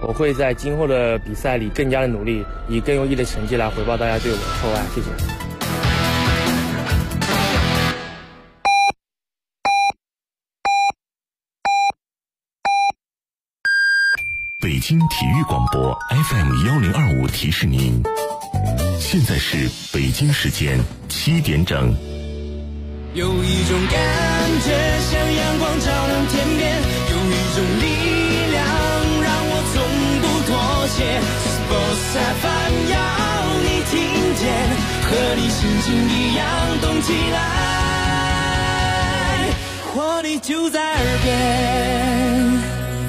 我会在今后的比赛里更加的努力，以更优异的成绩来回报大家对我的厚爱。谢谢。 北京体育广播 FM1025提示您，现在是北京时间7点整。 有一种感觉像阳光照亮天边，有一种力量让我从不妥协。Sports FM 要你听见，和你心情一样动起来，活力就在耳边。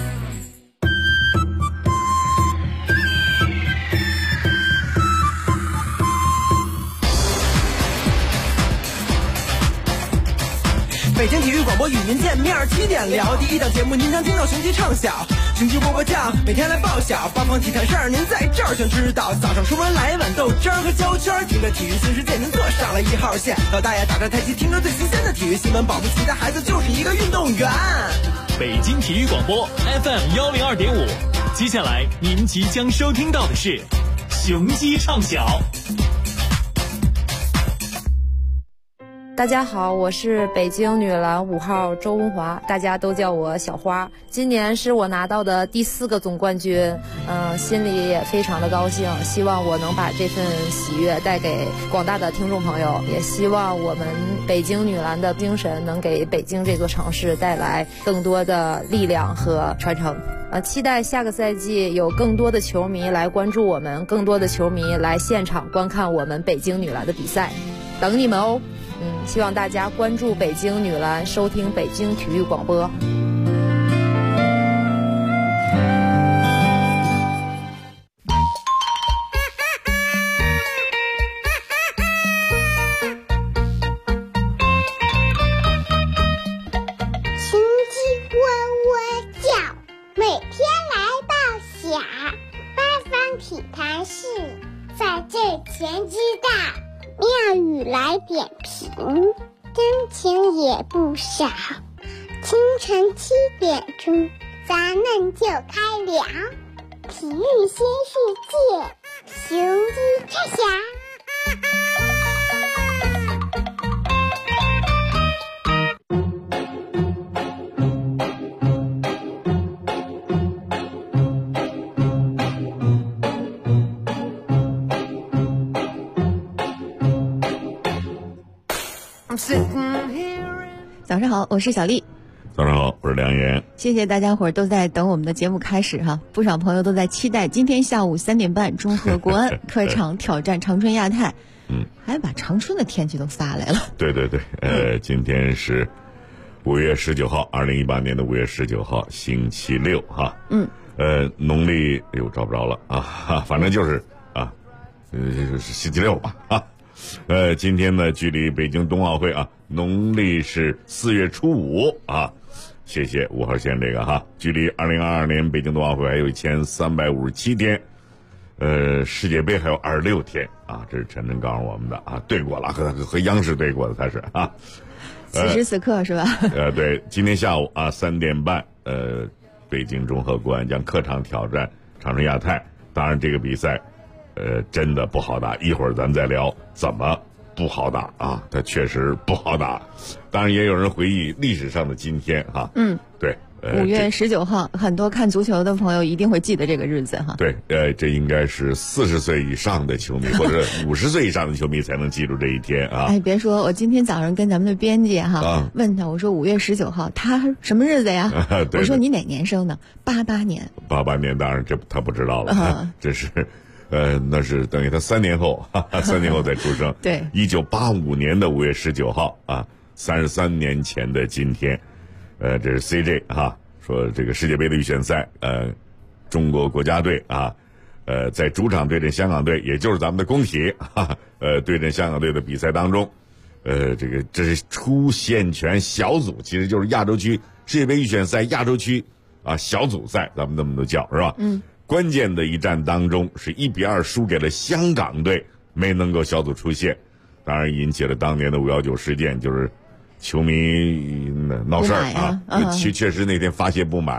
北京体育广播与您见面，7点聊第一档节目，您将听到雄鸡唱晓，雄鸡波波酱，每天来报晓，八方体坛事儿您在这儿全知道。早上出门来一碗豆汁儿和焦圈，听着体育新世界，您坐上了1号线。老大爷打着太极，听着最新鲜的体育新闻，保不齐的孩子就是一个运动员。 北京体育广播 FM102.5，接下来您即将收听到的是雄鸡唱晓。 大家好，我是北京女篮5号周文华，大家都叫我小花。今年是我拿到的第4个总冠军，心里也非常的高兴，希望我能把这份喜悦带给广大的听众朋友，也希望我们北京女篮的精神能给北京这座城市带来更多的力量和传承。期待下个赛季有更多的球迷来关注我们，更多的球迷来现场观看我们北京女篮的比赛，等你们哦。希望大家关注北京女篮，收听北京体育广播。 雄鸡喔喔叫，每天来报晓，八方体坛事在这前知道。妙语来点评，真情也不少。清晨7点钟，咱们就开聊体育新世界，雄鸡唱晓。 早上好，我是小丽。 早上好，我是梁岩。 谢谢大家伙儿都在等我们的节目开始哈，不少朋友都在期待今天下午3点半中赫国安客场挑战长春亚泰。还把长春的天气都发来了。 对对对，今天是5月19号，2018年的5月19号，星期六哈。农历找不着了啊，反正就是啊，是星期六吧啊。今天呢，距离北京冬奥会啊，农历是4月初5啊。谢谢5号线这个哈，距离2022年北京冬奥会还有1357天，世界杯还有26天啊。这是陈晨告诉我们的啊，对过了，和央视对过的，他是啊。 此时此刻是吧？ 对，今天下午啊3点半，北京中赫国安将客场挑战长春亚泰。当然，这个比赛。真的不好打，一会儿咱们再聊怎么不好打啊，它确实不好打。当然也有人回忆历史上的今天哈。对 ，5月19号，很多看足球的朋友一定会记得这个日子哈。 对，这应该是40岁以上的球迷或者50岁以上的球迷才能记住这一天啊。 哎，别说，我今天早上跟咱们的编辑哈，问他，我说5月19号他什么日子呀？我说你哪年生的？88年。88年， 当然他不知道了，这是。那是等于他3年后，3年后才出生。 对 ，1985年的5月19号啊，33年前的今天，这是 CJ 哈说这个世界杯的预选赛，中国国家队啊，在主场对阵香港队，也就是咱们的工体对阵香港队的比赛当中，这是出线权小组，其实就是亚洲区世界杯预选赛亚洲区啊小组赛，咱们这么都叫是吧？关键的一战当中是1-2输给了香港队，没能够小组出线，当然引起了当年的519事件，就是球迷闹事儿啊，确实那天发泄不满，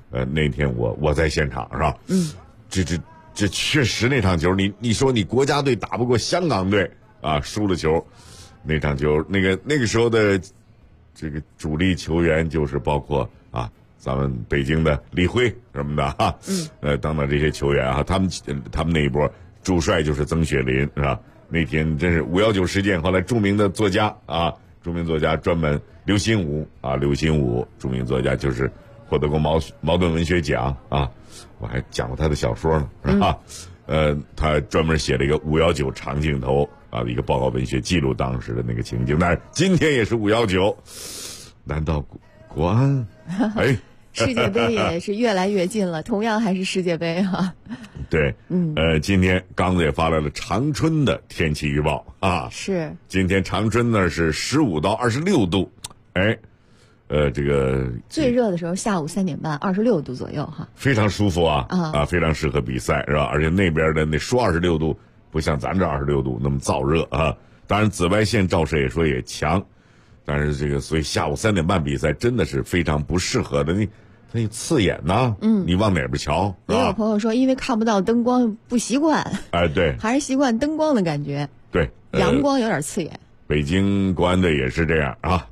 那天我在现场是吧？这确实那场球，你说你国家队打不过香港队啊，输了球，那场球那个时候的这个主力球员就是包括啊咱们北京的李辉什么的哈，等等这些球员啊，他们那一波主帅就是曾雪林是吧？那天真是519事件，后来著名作家专门刘心武，著名作家就是获得过茅盾文学奖啊，我还讲过他的小说呢，是吧？他专门写了一个519长镜头啊的一个报告文学，记录当时的那个情景。但是今天也是519，难道国安？哎， 世界杯也是越来越近了，同样还是世界杯哈。 对，今天刚子也发来了长春的天气预报啊， 是今天长春呢是15到26度，哎。这个最热的时候下午3点半，26度左右哈， 非常舒服啊，非常适合比赛是吧？而且那边的那说26度，不像咱这26度那么燥热啊。当然紫外线照射也强，但是这个所以下午3点半比赛真的是非常不适合的，你刺眼呐，你往哪边瞧？ 也有朋友说因为看不到灯光不习惯， 哎对， 还是习惯灯光的感觉， 对， 阳光有点刺眼。 北京国安队也是这样啊。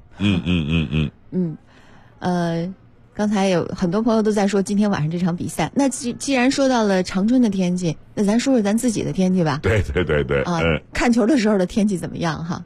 刚才有很多朋友都在说今天晚上这场比赛。那既然说到了长春的天气，那咱说说咱自己的天气吧。 对啊，看球的时候的天气怎么样哈？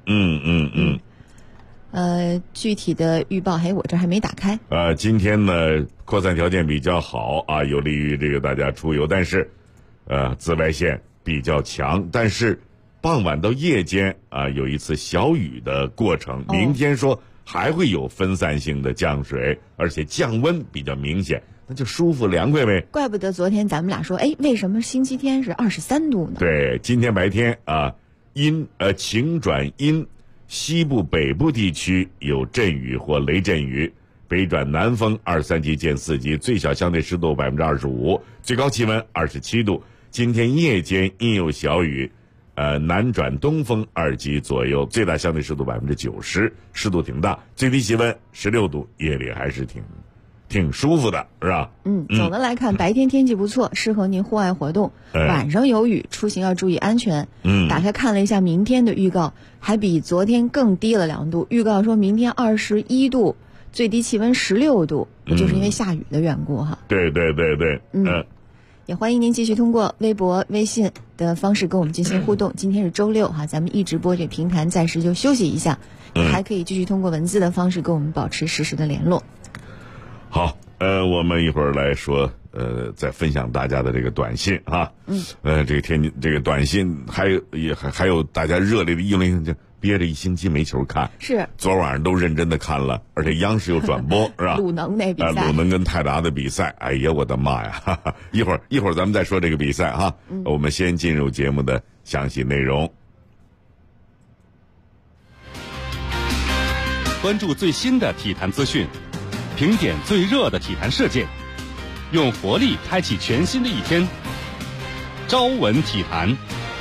具体的预报，我这还没打开。 今天呢，扩散条件比较好啊，有利于这个大家出游，但是紫外线比较强，但是傍晚到夜间啊，有一次小雨的过程。明天说还会有分散性的降水，而且降温比较明显，那就舒服凉快呗。 怪不得昨天咱们俩说，为什么星期天是23度呢？ 对，今天白天啊，晴转阴，西部北部地区有阵雨或雷阵雨，北转南风2、3级见4级，最小相对湿度25%，最高气温27度。今天夜间阴有小雨。南转东风2级左右，最大相对湿度90%，湿度挺大，最低气温16度，夜里还是挺舒服的，是吧？ 总的来看，白天天气不错，适合您户外活动。晚上有雨，出行要注意安全。打开看了一下明天的预告，还比昨天更低了2度。预告说明天21度，最低气温16度，就是因为下雨的缘故哈。 对， 也欢迎您继续通过微博、微信的方式跟我们进行互动。今天是周6哈，咱们一直播这评弹暂时就休息一下，还可以继续通过文字的方式跟我们保持实时的联络。 好，我们一会儿来说，再分享大家的这个短信啊，这个短信还有大家热烈的议论，就憋着1星期没球看， 是昨晚上都认真的看了，而且央视有转播是吧？ 鲁能那比赛， 鲁能跟泰达的比赛，哎呀我的妈呀！哈哈，一会儿咱们再说这个比赛哈，我们先进入节目的详细内容。 关注最新的体坛资讯，评点最热的体坛事件，用活力开启全新的一天。朝闻体坛。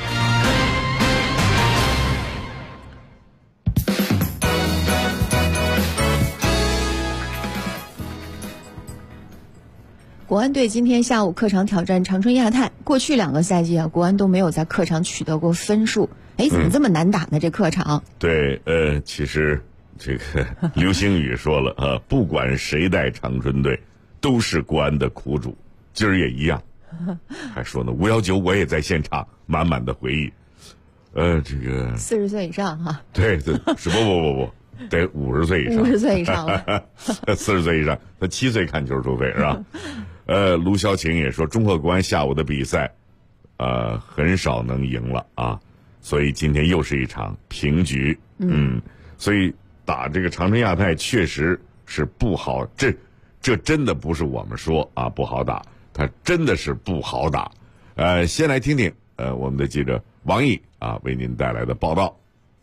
国安队今天下午客场挑战长春亚泰。过去2个赛季啊，国安都没有在客场取得过分数。怎么这么难打呢？这客场？ 对，其实这个刘星宇说了啊，不管谁带长春队，都是国安的苦主，今儿也一样。还说呢，519我也在现场，满满的回忆。这个 40岁以上哈？ 对，是不。得50岁以上 ，50岁以上了 ，40岁以上，他7岁看球收费是吧？卢潇晴也说，中赫国安下午的比赛，很少能赢了啊，所以今天又是一场平局。所以打这个长春亚泰确实是不好，这真的不是我们说啊不好打，他真的是不好打。先来听听我们的记者王毅啊为您带来的报道。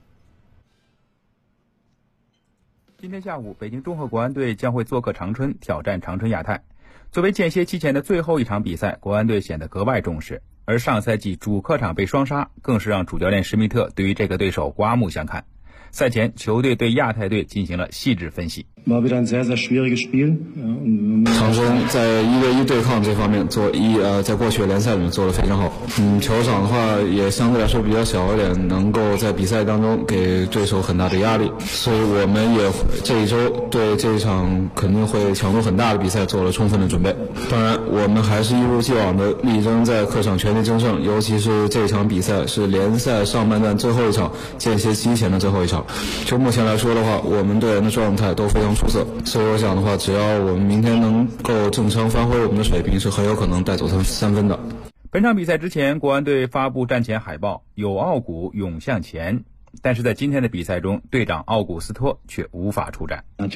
今天下午，北京中赫国安队将会做客长春，挑战长春亚泰。作为间歇期前的最后一场比赛，国安队显得格外重视。而上赛季主客场被双杀，更是让主教练施密特对于这个对手刮目相看。赛前，球队对亚泰队进行了细致分析。 长春在1对1对抗这方面在过去的联赛里面做得非常好。球场的话也相对来说比较小一点，能够在比赛当中给对手很大的压力，所以我们也这一周对这一场肯定会强度很大的比赛做了充分的准备。当然，我们还是一如既往的力争在客场全力争胜，尤其是这场比赛是联赛上半段最后一场，间歇期前的最后一场。就目前来说的话，我们队员的状态都非常出色，所以我想的话，只要我们明天能够正常发挥我们的水平，是很有可能带走3分的。 本场比赛之前，国安队发布战前海报，有傲骨勇向前，但是在今天的比赛中，队长奥古斯托却无法出战。 在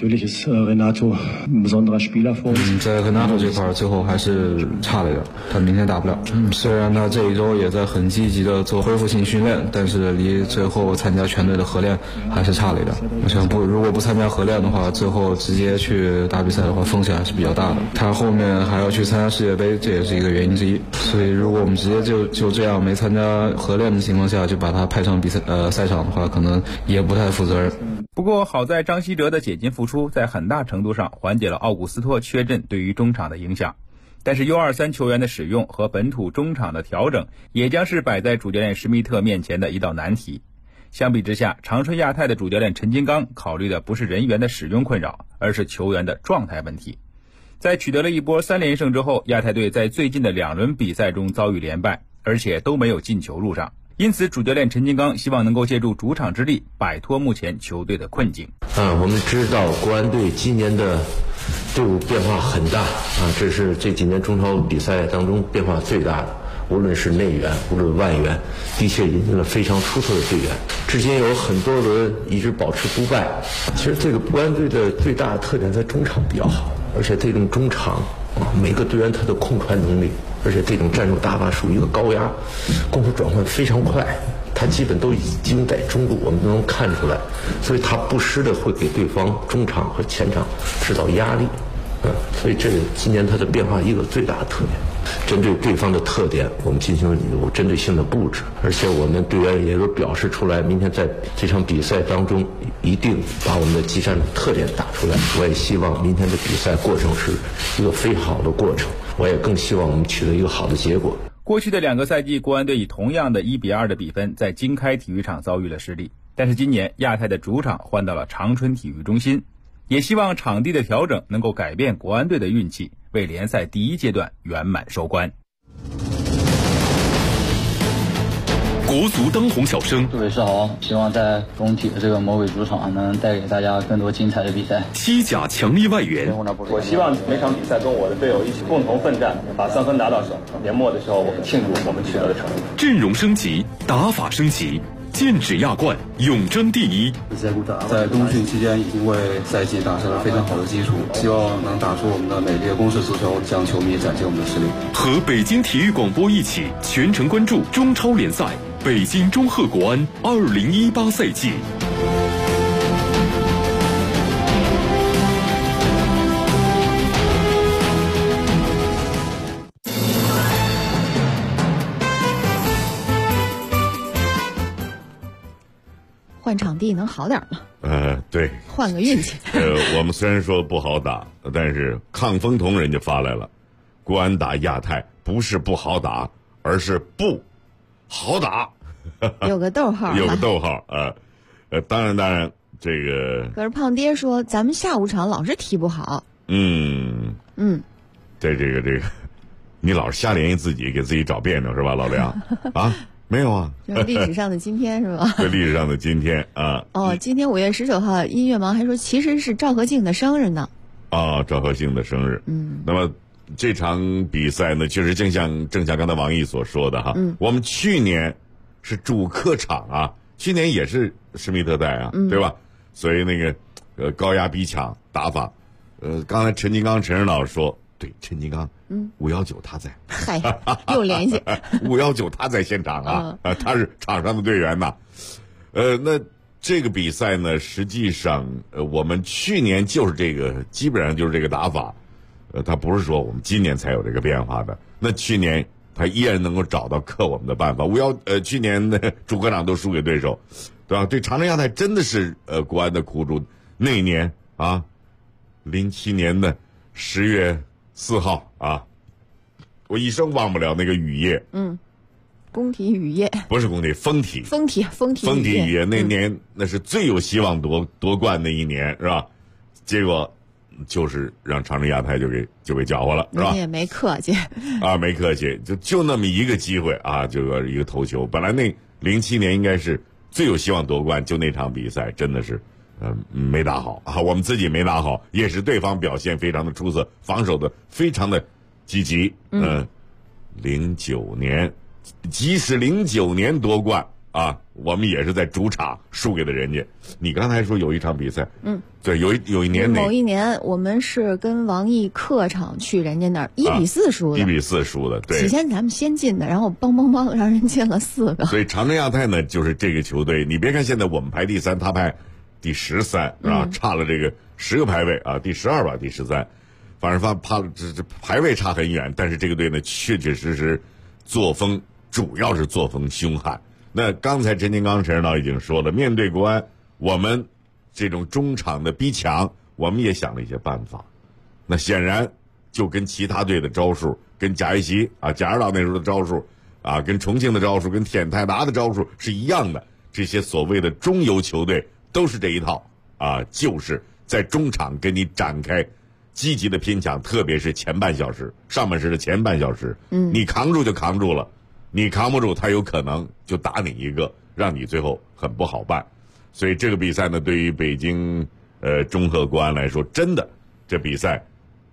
Renato 这块最后还是差了一点，他明天打不了。虽然他这一周也在很积极的做恢复性训练，但是离最后参加全队的合练还是差了一点。我想如果不参加合练的话，最后直接去打比赛的话，风险还是比较大的。他后面还要去参加世界杯，这也是一个原因之一。所以如果我们直接就这样没参加合练的情况下就把他派上赛场的话，可能也不太负责任。 不过好在张稀哲的解禁复出在很大程度上缓解了奥古斯托缺阵对于中场的影响，但是 U23 球员的使用和本土中场的调整也将是摆在主教练施密特面前的一道难题。相比之下，长春亚泰的主教练陈金刚考虑的不是人员的使用困扰，而是球员的状态问题。在取得了一波3连胜之后，亚泰队在最近的2轮比赛中遭遇连败，而且都没有进球入场。因此主教练陈金刚希望能够借助主场之力摆脱目前球队的困境。 我们知道国安队今年的队伍变化很大这是这几年中超比赛当中变化最大的，无论是内援无论外援，的确引进了非常出色的队员，至今有很多轮一直保持不败。其实这个国安队的最大的特点在中场比较好，而且这种中场每个队员他的控传能力，而且这种战术打法属于一个高压，攻守转换非常快，他基本都已经在中路，我们都能看出来，所以他不时的会给对方中场和前场制造压力，所以这是今年他的变化一个最大的特点。针对对方的特点，我们进行了有针对性的布置，而且我们队员也都表示出来，明天在这场比赛当中一定把我们的技战术特点打出来。我也希望明天的比赛过程是一个非常好的过程，我也更希望我们取得一个好的结果。 过去的2个赛季，国安队以同样的1-2的比分在经开体育场遭遇了失利，但是今年亚泰的主场换到了长春体育中心，也希望场地的调整能够改变国安队的运气，为联赛第1阶段圆满收官。 国足当红小生， 各位是好，希望在工体的这个魔鬼主场能带给大家更多精彩的比赛。 西甲强力外援， 我希望每场比赛跟我的队友一起共同奋战，把3分拿到手。年末的时候，我们庆祝我们取得的成绩。 阵容升级，打法升级，剑指亚冠，永争第1。 在冬训期间已经为赛季打下了非常好的基础，希望能打出我们的美丽的攻势足球，向球迷展现我们的实力。 和北京体育广播一起全程关注中超联赛，北京中赫国安2018赛季。 换场地能好点吗？ 对， 换个运气。 我们虽然说不好打，但是抗风筒人家发来了，国安打亚太不是不好打，而是不好打。 有个逗号， 有个逗号啊。当然，这个。 可是胖爹说，咱们下午场老是踢不好。 这个，你老是瞎联系自己，给自己找别扭是吧，老梁？啊？没有啊， 历史上的今天是吧？ 对，历史上的今天啊。 今天5月19号，音乐盲还说其实是赵和敬的生日呢。 赵和敬的生日。那么这场比赛呢，确实正像刚才王毅所说的哈，我们去年是主客场啊，去年也是施密特带啊，对吧？所以那个高压逼抢打法，刚才陈金刚陈指导说。对，陈金刚，519他在， 嗨，又联系 519他在现场啊，他是场上的队员呐。那这个比赛呢，实际上我们去年就是这个，基本上就是这个打法，他不是说我们今年才有这个变化的。那去年他依然能够找到克我们的办法。去年的主客场都输给对手，对吧？对长春亚泰真的是国安的苦主。那一年啊， 07年的10月4号啊，我一生忘不了那个雨夜。 工体雨夜不是工体，风体雨夜那年，那是最有希望夺冠的一年，是吧？结果就是让长春亚泰就给搅和了，是吧？ 你也没客气啊，没客气，就那么一个机会啊，这个一个头球。本来那07年应该是最有希望夺冠，就那场比赛真的是没打好啊，我们自己没打好，也是对方表现非常的出色，防守的非常的积极。09年。即使09年夺冠啊，我们也是在主场输给了人家。你刚才说有一场比赛，对，有一年某一年我们是跟王毅客场去人家那儿1-4输的 ，1-4输的，对。 起先咱们先进的，然后梆让人进了4个。 所以长春亚泰呢，就是这个球队，你别看现在我们排第3，他排第13，啊，差了这个10个排位啊，第12吧，第13，反正这排位差很远，但是这个队呢，确确实实作风。主要是作风凶悍。那刚才陈金刚陈指导已经说了，面对国安，我们这种中场的逼抢，我们也想了一些办法。那显然就跟其他队的招数，跟贾一锡啊、贾指导那时候的招数啊，跟重庆的招数，跟天泰达的招数是一样的。这些所谓的中游球队都是这一套啊，就是在中场跟你展开积极的拼抢，特别是前半小时，上半时的前半小时，你扛住就扛住了。你扛不住，他有可能就打你一个，让你最后很不好办。所以这个比赛呢，对于北京中赫国安来说，真的这比赛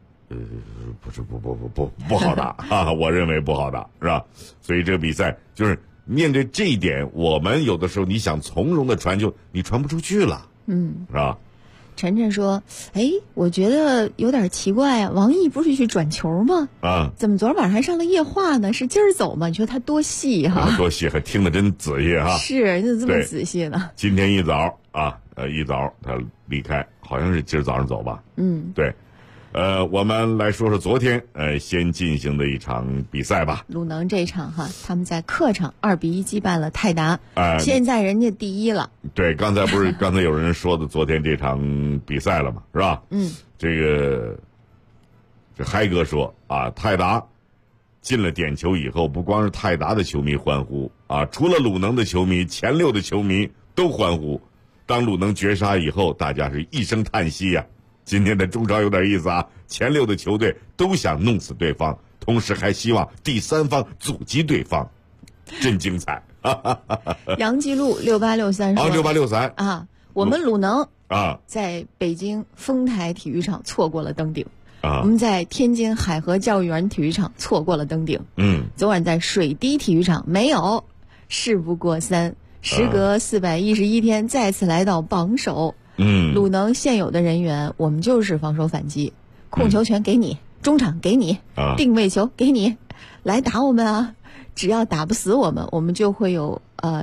不好打啊，我认为不好打，是吧？所以这个比赛就是面对这一点，我们有的时候你想从容的传球，你传不出去了，是吧？ 晨晨说：“我觉得有点奇怪啊，王毅不是去转球吗？啊，怎么昨儿晚上还上了夜话呢？是今儿走吗？你说他多细哈， 多细，还听得真仔细哈。 是，你怎么这么仔细呢？ 今天一早啊，一早他离开，好像是今儿早上走吧？对。我们来说说昨天先进行的一场比赛吧。 鲁能这场哈，他们在客场2-1击败了泰达，现在人家第一了。 对，刚才有人说的昨天这场比赛了嘛，是吧？这嗨哥说啊，泰达进了点球以后，不光是泰达的球迷欢呼啊，除了鲁能的球迷，前6的球迷都欢呼。当鲁能绝杀以后，大家是一声叹息呀。今天的中超有点意思啊，前6的球队都想弄死对方，同时还希望第3方阻击对方，真精彩。 杨继路6863说 6863 啊，我们鲁能啊在北京丰台体育场错过了登顶啊，我们在天津海河教育园体育场错过了登顶，昨晚在水滴体育场没有，事不过3，时隔411天再次来到榜首。鲁能现有的人员，我们就是防守反击，控球权给你，中场给你，定位球给你，来打我们啊！只要打不死我们，我们就会有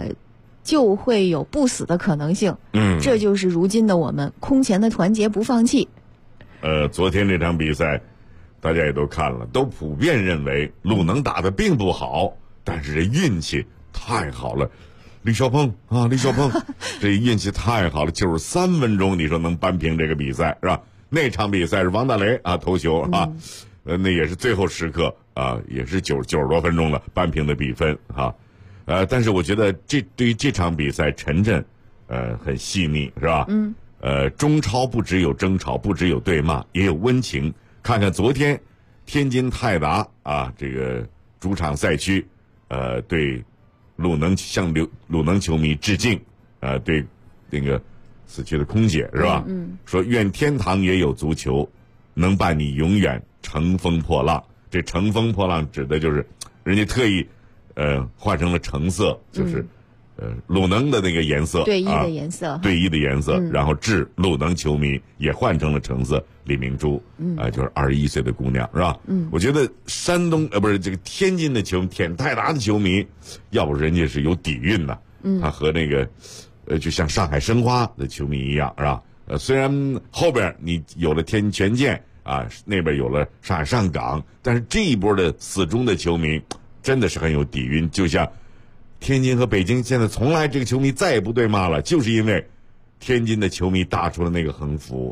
不死的可能性。这就是如今的我们，空前的团结不放弃。 昨天这场比赛，大家也都看了，都普遍认为鲁能打得并不好，但是这运气太好了。李霄鹏，这运气太好了，93分钟，你说能扳平这个比赛是吧？那场比赛是王大雷啊头球啊，那也是最后时刻啊，也是90多分钟了扳平的比分啊，但是我觉得对于这场比赛，陈震很细腻是吧？中超不只有争吵，不只有对骂，也有温情。看看昨天天津泰达啊，这个主场赛区，对。鲁能向鲁能球迷致敬，对那个死去的空姐是吧？说愿天堂也有足球，能伴你永远乘风破浪。这乘风破浪指的就是人家特意换成了橙色，就是鲁能的那个颜色， 队衣的颜色， 队衣的颜色，然后致鲁能球迷也换成了橙色。李明珠就是21岁的姑娘是吧？我觉得山东不是这个天津的天泰达的球迷，要不人家是有底蕴的，他和那个就像上海申花的球迷一样是吧？虽然后边你有了天权健啊，那边有了上海上港，但是这一波的死忠的球迷真的是很有底蕴。就像天津和北京现在从来这个球迷再也不对骂了，就是因为天津的球迷打出了那个横幅。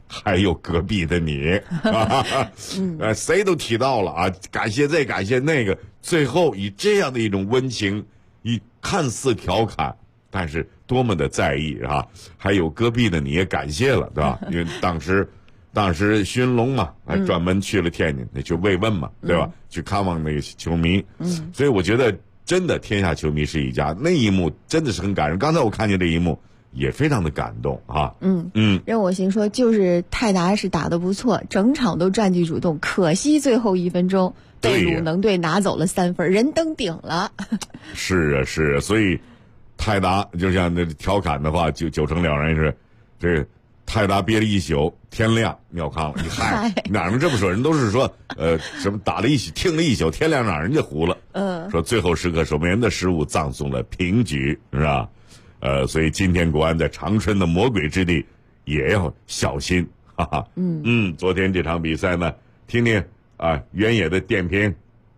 还有隔壁的你，谁都提到了啊，感谢这感谢那个，最后以这样的一种温情，以看似调侃，但是多么的在意啊！还有隔壁的你也感谢了，对吧？因为当时寻龙嘛，还专门去了天津，去慰问嘛，对吧？去看望那个球迷，所以我觉得真的天下球迷是一家，那一幕真的是很感人。刚才我看见这一幕。也非常的感动啊！ 任我行说，就是泰达是打得不错，整场都占据主动，可惜最后1分钟被鲁能队拿走了3分，人登顶了。 是啊，是啊，所以泰达就像那调侃的话，就九成了然是，这个泰达憋了一宿，天亮尿炕了。你嗨，哪能这么说？人都是说，什么打了一宿，听了一宿，天亮让人家糊了。说最后时刻守门员的失误葬送了平局，是吧？所以今天国安在长春的魔鬼之地也要小心，哈哈。昨天这场比赛呢，听听啊原野的点评。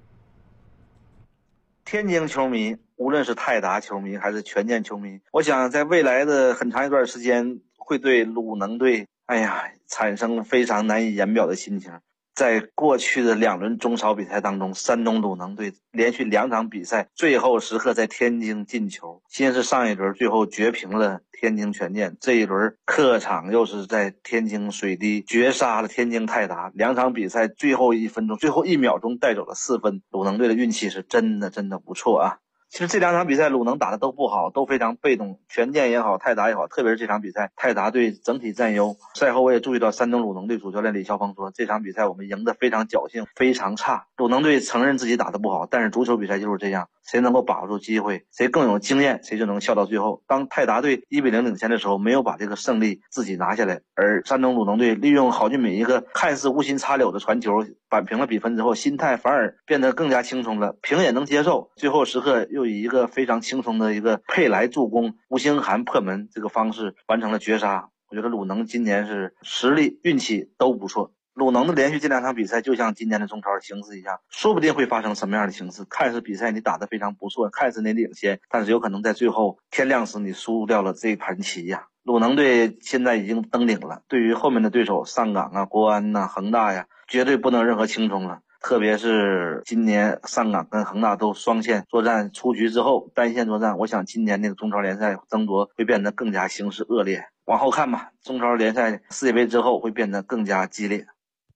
天津球迷，无论是泰达球迷还是权健球迷，我想在未来的很长一段时间会对鲁能队，产生非常难以言表的心情。在过去的2轮中超比赛当中，山东鲁能队连续2场比赛最后时刻在天津进球，先是上一轮最后绝平了天津权健，这一轮客场又是在天津水滴绝杀了天津泰达，2场比赛最后1分钟最后1秒钟带走了4分，鲁能队的运气是真的不错啊。其实这2场比赛鲁能打的都不好，都非常被动，权健也好，泰达也好，特别是这场比赛泰达队整体占优。赛后我也注意到山东鲁能队主教练李霄鹏说，这场比赛我们赢得非常侥幸，非常差。鲁能队承认自己打得不好，但是足球比赛就是这样，谁能够把握住机会，谁更有经验，谁就能笑到最后。当泰达队1-0领先的时候，没有把这个胜利自己拿下来，而山东鲁能队利用郝俊敏一个看似无心插柳的传球扳平了比分之后，心态反而变得更加轻松了，平也能接受。最后时刻又以一个非常轻松的一个佩莱助攻，吴兴涵破门这个方式完成了绝杀。我觉得鲁能今年是实力运气都不错。鲁能的连续这2场比赛就像今年的中超形势一样，说不定会发生什么样的形势。看似比赛你打得非常不错，看似你领先，但是有可能在最后天亮时你输掉了这盘棋呀。鲁能队现在已经登顶了，对于后面的对手上港啊、国安啊、恒大呀，绝对不能任何轻松了。特别是今年上港跟恒大都双线作战出局之后，单线作战，我想今年那个中超联赛争夺会变得更加形势恶劣。往后看吧，中超联赛世界杯之后会变得更加激烈。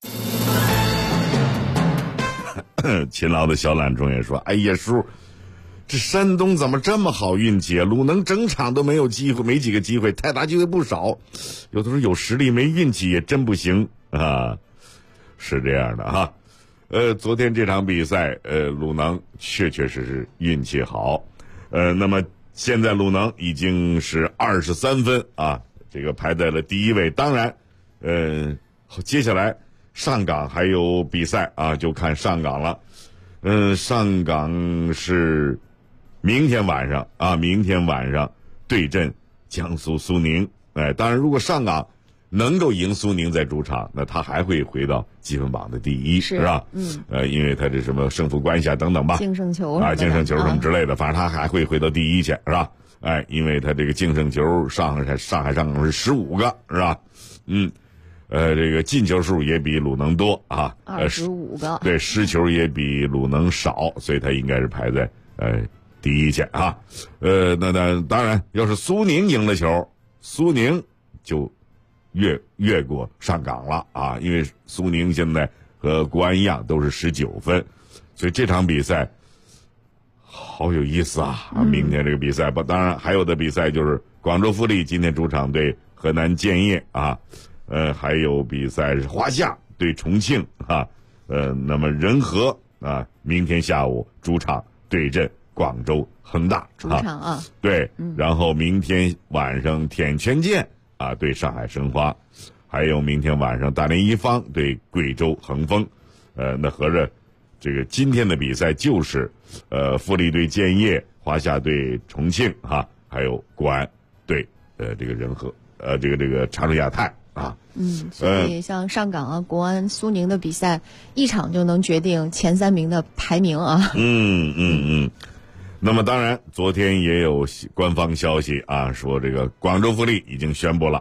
勤劳的小懒虫也说，哎呀叔，这山东怎么这么好运气啊？鲁能整场都没有机会，没几个机会，泰达机会不少，有的时候有实力没运气也真不行啊，是这样的哈。昨天这场比赛，鲁能确实运气好，那么现在鲁能已经是23分啊，这个排在了第1位。当然，接下来上港还有比赛啊，就看上港了。上港是明天晚上对阵江苏苏宁。当然，如果上港能够赢苏宁在主场，那他还会回到积分榜的第1，是吧？因为他这什么胜负关系啊等等吧， 净胜球什么之类的，反正他还会回到第1去，是吧？因为他这个净胜球上海上港是15个，是吧？这个进球数也比鲁能多啊 ，25个， 对，失球也比鲁能少，所以他应该是排在第1去啊。那当然，要是苏宁赢了球，苏宁就越过上港了啊，因为苏宁现在和国安一样都是19分，所以这场比赛好有意思啊！明天这个比赛当然还有的比赛就是广州富力今天主场对河南建业啊，还有比赛是华夏对重庆啊，那么仁和啊，明天下午主场对阵广州恒大， 主场啊， 对，然后明天晚上天权健啊对上海申花，还有明天晚上大连一方对贵州恒丰，那合着这个今天的比赛就是富力对建业，华夏对重庆哈，还有国安对这个仁和这个长春亚泰啊。 所以像上港啊、国安、苏宁的比赛，一场就能决定前3名的排名啊。 那么当然，昨天也有官方消息啊，说这个广州富力已经宣布了，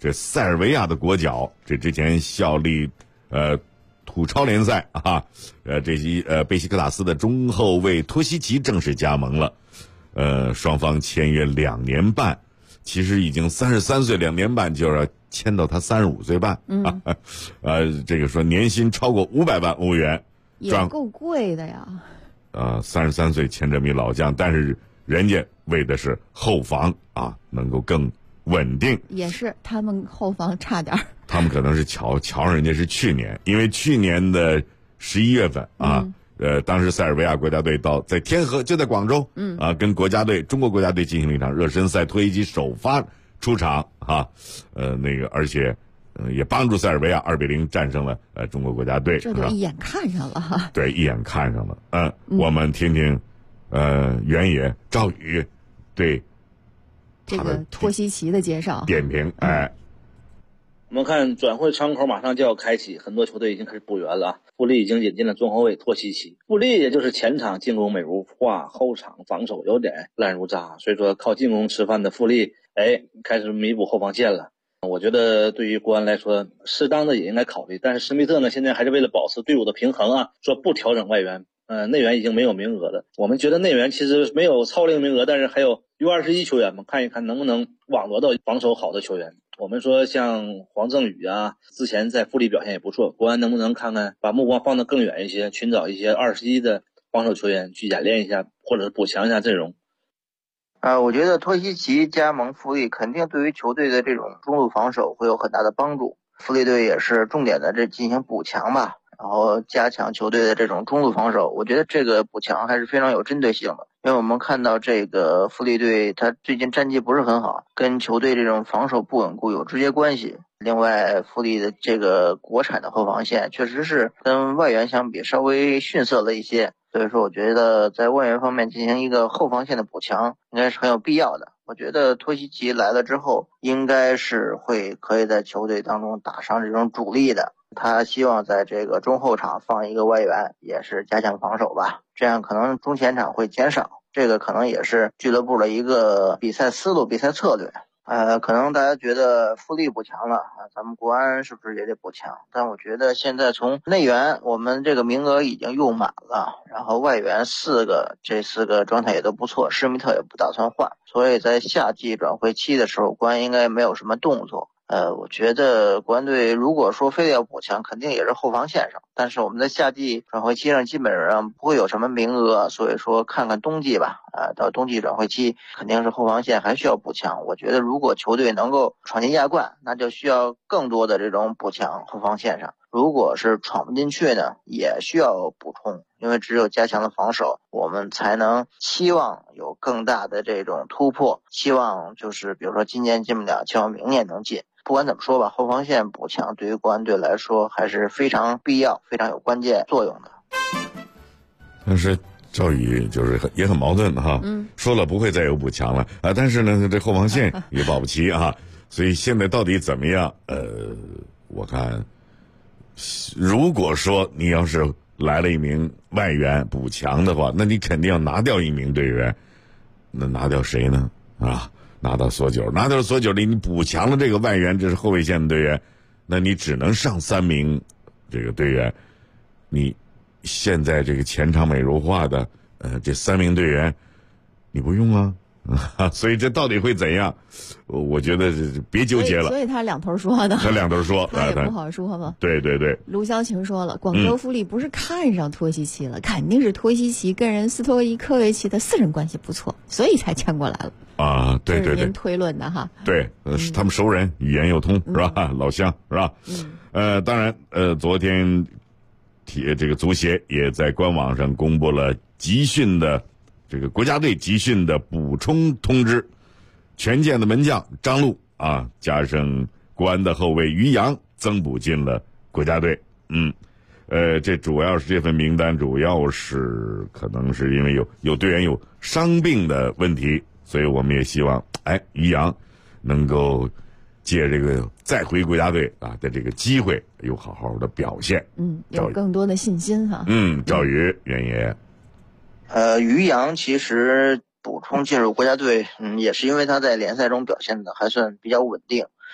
这塞尔维亚的国脚，这之前效力土超联赛啊，这些贝西克塔斯的中后卫托西奇正式加盟了，双方签约2年半，其实已经33岁，2年半就要签到他35岁半，这个说年薪超过500万欧元， 也够贵的呀。 33岁签这名老将，但是人家为的是后防啊，能够更稳定。 也是他们后防差点， 他们可能是瞧上人家是去年，因为去年的11月份啊，当时塞尔维亚国家队在天河，就在广州，跟中国国家队进行了一场热身赛，托伊基首发出场啊，而且也帮助塞尔维亚2-0战胜了中国国家队。 这就一眼看上了哈。 对，一眼看上了。我们听听原野赵宇对这个托西奇的介绍点评。 我们看转会窗口马上就要开启，很多球队已经开始补员了啊。富力已经引进了中后卫托西奇，富力也就是前场进攻美如画，后场防守有点烂如渣，所以说靠进攻吃饭的富力，开始弥补后防线了。我觉得对于国安来说，适当的也应该考虑，但是施密特呢，现在还是为了保持队伍的平衡啊，说不调整外援。内援已经没有名额了。我们觉得内援其实没有超龄名额，但是还有 U21 球员嘛，看一看能不能网罗到防守好的球员。我们说像黄正宇啊，之前在富力表现也不错，国安能不能看看把目光放得更远一些，寻找一些21的防守球员去演练一下，或者补强一下阵容。 我觉得托西奇加盟富力肯定对于球队的这种中路防守会有很大的帮助。富力队也是重点的进行补强吧，然后加强球队的这种中路防守。我觉得这个补强还是非常有针对性的，因为我们看到这个富力队他最近战绩不是很好，跟球队这种防守不稳固有直接关系。另外富力的这个国产的后防线确实是跟外援相比稍微逊色了一些，所以说我觉得在外援方面进行一个后防线的补强应该是很有必要的。我觉得托西奇来了之后应该是可以在球队当中打上这种主力的，他希望在这个中后场放一个外援，也是加强防守吧，这样可能中前场会减少，这个可能也是俱乐部的一个比赛思路比赛策略。可能大家觉得富力补强了，咱们国安是不是也得补强？但我觉得现在从内援我们这个名额已经用满了，然后外援这4个状态也都不错，施密特也不打算换，所以在夏季转会期的时候国安应该没有什么动作。我觉得国安队如果说非得要补强，肯定也是后防线上，但是我们在夏季转会期上基本上不会有什么名额，所以说看看冬季吧。到冬季转会期肯定是后防线还需要补强。我觉得如果球队能够闯进亚冠，那就需要更多的这种补强后防线上。如果是闯不进去呢，也需要补充，因为只有加强了防守，我们才能期望有更大的这种突破，期望就是比如说今年进不了，期望明年能进。不管怎么说吧，后防线补强对于国安队来说还是非常必要，非常有关键作用的。 但是赵宇也很矛盾哈，说了不会再有补强了但是呢这后防线也保不齐啊，所以现在到底怎么样？我看如果说你要是来了一名外援补强的话，那你肯定要拿掉一名队员，那拿掉谁呢？拿到索九，拿到索九里，你补强了这个外援，这是后卫线的队员，那你只能上3名这个队员。你现在这个前场美如画的这3名队员你不用啊所以这到底会怎样？我觉得别纠结了。 所以他两头说的。 他两头说， 他也不好说嘛。 对对对。 卢潇晴说了，广州富力不是看上托西奇了，肯定是托西奇跟人斯托伊科维奇的私人关系不错，所以才签过来了。 对对对。 您推论的哈。 对，他们熟人，语言又通，是吧？老乡，是吧？当然，昨天这个足协也在官网上公布了集训的。这个国家队集训的补充通知，权健的门将张路加上国安的后卫于洋增补进了国家队。这主要是这份名单主要是可能是因为有队员有伤病的问题，所以我们也希望于洋能够借这个再回国家队的这个机会有好好的表现。 有更多的信心哈。 赵宇原爷。 于洋其实补充进入国家队，也是因为他在联赛中表现的还算比较稳定。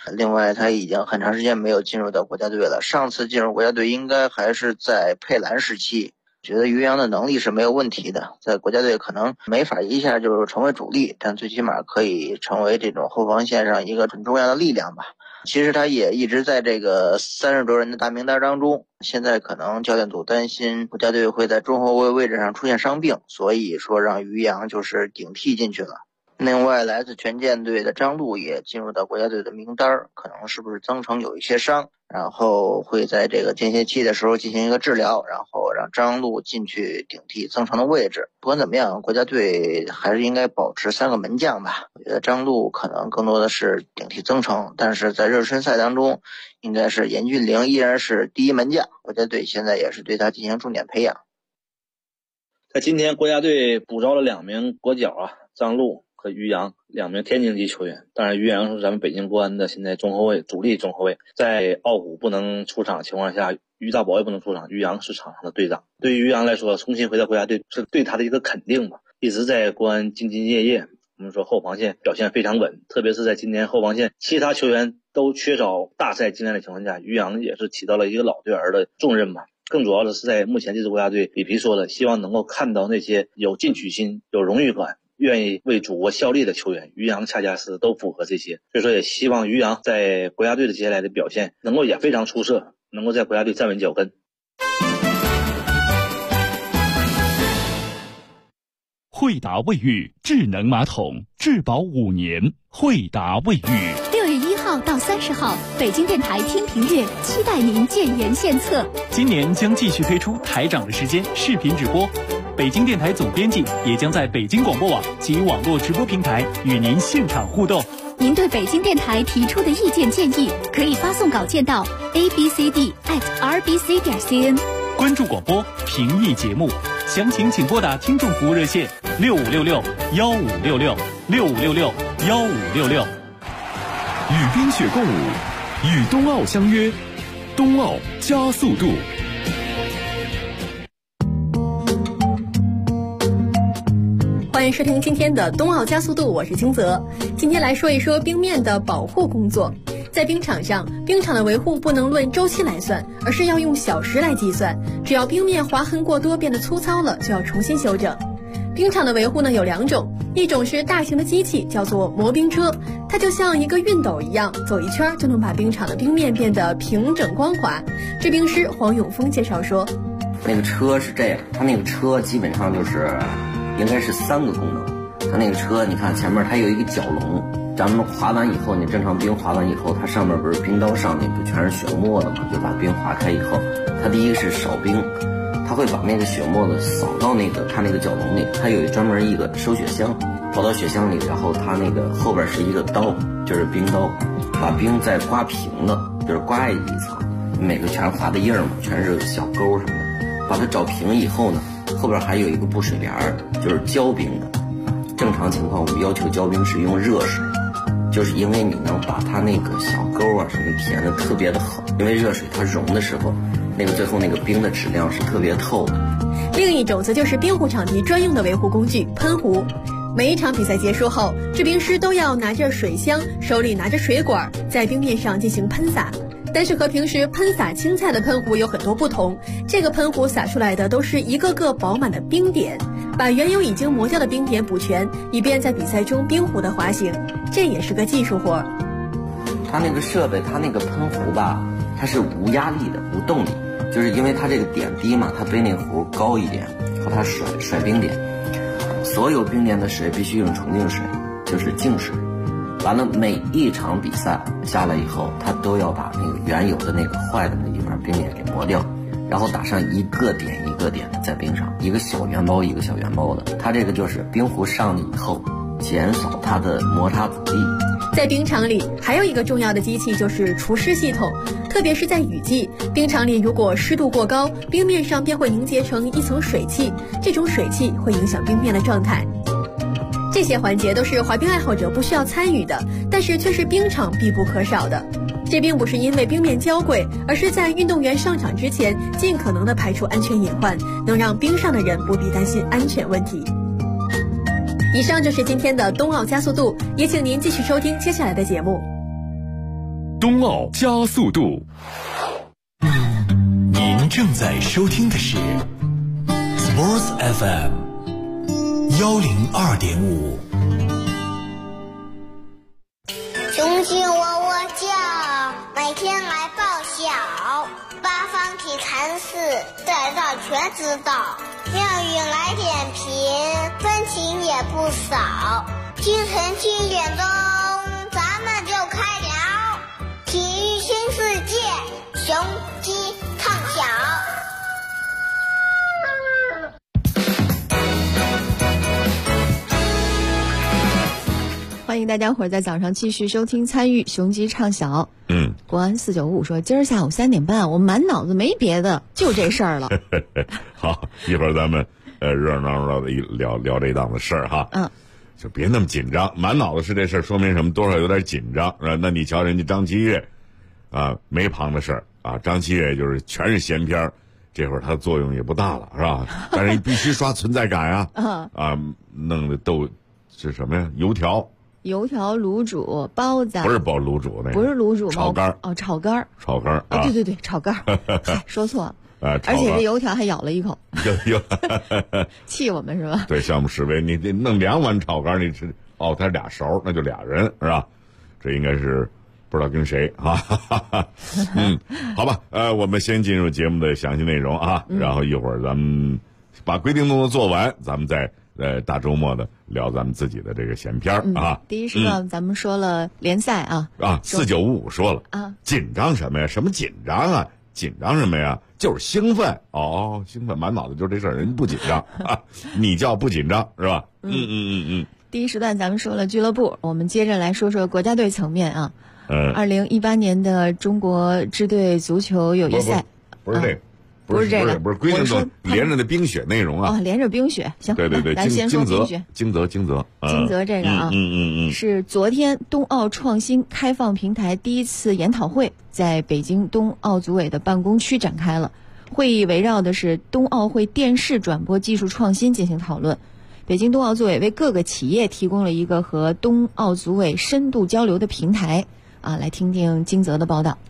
另外他已经很长时间没有进入到国家队了，上次进入国家队应该还是在佩兰时期。觉得于洋的能力是没有问题的，在国家队可能没法一下就成为主力，但最起码可以成为这种后防线上一个很重要的力量吧。其实他也一直在这个30多人的大名单当中，现在可能教练组担心国家队会在中后卫位置上出现伤病，所以说让于洋就是顶替进去了。另外来自权健队的张路也进入到国家队的名单，可能是不是曾诚有一些伤，然后会在这个间歇期的时候进行一个治疗，然后让张路进去顶替曾诚的位置。不管怎么样，国家队还是应该保持3个门将吧。我觉得张路可能更多的是顶替曾诚，但是在热身赛当中应该是严俊凌依然是第一门将，国家队现在也是对他进行重点培养。 在今天国家队补招了2名国脚张路和于洋2名天津籍球员。当然于洋是咱们北京国安的现在中后卫，主力中后卫，在奥虎不能出场情况下，于大宝也不能出场，于洋是场上的队长。对于于洋来说，重新回到国家队是对他的一个肯定吧。一直在国安兢兢业业，我们说后防线表现非常稳，特别是在今年后防线其他球员都缺少大赛经验的情况下，于洋也是起到了一个老队儿的重任吧。更主要的是在目前这支国家队，里皮说的希望能够看到那些有进取心、有荣誉感、愿意为祖国效力的球员，于洋恰恰是都符合这些，所以说也希望于洋在国家队的接下来的表现能够也非常出色，能够在国家队站稳脚跟。 惠达卫浴智能马桶，质保5年。惠达卫浴。 6月1号到30号，北京电台听评月期待您建言献策。 今年将继续推出台长的时间视频直播，北京电台总编辑也将在北京广播网及网络直播平台与您现场互动。 您对北京电台提出的意见建议，可以发送稿件到 abcd@rbc.cn。 关注广播，评议节目，详情请拨打听众服务热线6566-1566-6566-1566。 与冰雪共舞，与冬奥相约，冬奥加速度。 欢迎收听今天的冬奥加速度，我是清泽。今天来说一说冰面的保护工作。在冰场上，冰场的维护不能论周期来算，而是要用小时来计算。只要冰面划痕过多变得粗糙了，就要重新修整。冰场的维护呢有2种，一种是大型的机器，叫做磨冰车，它就像一个熨斗一样，走一圈就能把冰场的冰面变得平整光滑。制冰师黄永峰介绍说， 那个车是这样，它那个车基本上就是应该是3个功能。它那个车你看前面它有一个角笼，咱们滑完以后，你正常冰滑完以后，它上面不是冰刀上面不全是雪沫的嘛，就把冰划开以后，它第一个是扫冰，它会把那个雪沫子扫到那个它那个角笼里，它有专门一个收雪箱，跑到雪箱里，然后它那个后边是一个刀，就是冰刀，把冰再刮平了，就是刮一层，每个全是划的印嘛，全是小沟什么的，把它找平以后呢，后边还有一个布水帘，就是浇冰的。正常情况我们要求浇冰是用热水，就是因为你能把它那个小沟什么填的特别的好，因为热水它融的时候，那个最后那个冰的质量是特别透的。 另一种则就是冰壶场地专用的维护工具喷壶。每一场比赛结束后，制冰师都要拿着水箱，手里拿着水管，在冰面上进行喷洒。但是和平时喷洒青菜的喷壶有很多不同，这个喷壶洒出来的都是一个个饱满的冰点，把原有已经磨掉的冰点补全，以便在比赛中冰壶的滑行，这也是个技术活。 它那个设备，它那个喷壶吧，它是无压力的、无动力，就是因为它这个点低嘛，它背那壶高一点，和它甩冰点。所有冰点的水必须用纯净水，就是净水。完了，每一场比赛下来以后，它都要把那个原有的那个坏的那地方冰点给磨掉，然后打上一个点一个点的在冰上，一个小圆包一个小圆包的。它这个就是冰壶上去以后，减少它的摩擦阻力。 在冰场里还有一个重要的机器就是除湿系统，特别是在雨季，冰场里如果湿度过高，冰面上便会凝结成一层水汽，这种水汽会影响冰面的状态。这些环节都是滑冰爱好者不需要参与的，但是却是冰场必不可少的。这并不是因为冰面娇贵，而是在运动员上场之前尽可能的排除安全隐患，能让冰上的人不必担心安全问题。以上就是今天的冬奥加速度，也请您继续收听接下来的节目。 冬奥加速度。 您正在收听的是 Sports FM 102.5。 雄鸡喔喔叫，每天来报晓，八方体坛事，在这全知道。妙语来点评，分情也不少。清晨7点钟，咱们就开聊体育新世界，雄鸡唱晓。 欢迎大家伙儿在早上继续收听参与雄鸡畅晓。国安495说，今儿下午3点半，我满脑子没别的，就这事儿了。 好，一会儿咱们热闹闹的聊这档子事儿哈。就别那么紧张，满脑子是这事儿，说明什么？多少有点紧张。那你瞧人家张七岳啊，没旁的事儿啊，张七岳就是全是闲篇儿，这会儿他作用也不大了，是吧？但是你必须刷存在感啊！弄的是什么呀？油条、 卤煮、包子， 不是包卤煮那个， 不是卤煮， 炒肝哦，炒肝儿啊， 对，炒肝儿，说错了。 而且这油条还咬了一口， 有气我们是吧？ 对，项目示威，你得弄2碗炒肝，你吃他俩勺，那就俩人是吧？这应该是不知道跟谁啊。好吧，我们先进入节目的详细内容啊，然后一会儿咱们把规定动作做完，咱们再大周末的聊咱们自己的这个闲篇啊。 第一时段咱们说了联赛 4955说了紧张什么呀？什么紧张啊？紧张什么呀？就是兴奋兴奋，满脑子就这事儿，人家不紧张啊，你叫不紧张是吧？ 第一时段咱们说了俱乐部，我们接着来说说国家队层面啊。2018年的中国支队足球友谊赛， 不是这个。不是规定中连着的冰雪内容啊！ 连着冰雪，行， 对， 咱先说冰雪。 惊蛰这个啊，是昨天冬奥创新开放平台第一次研讨会在北京冬奥组委的办公区展开了。会议围绕的是冬奥会电视转播技术创新进行讨论。北京冬奥组委为各个企业提供了一个和冬奥组委深度交流的平台啊，来听听金泽的报道。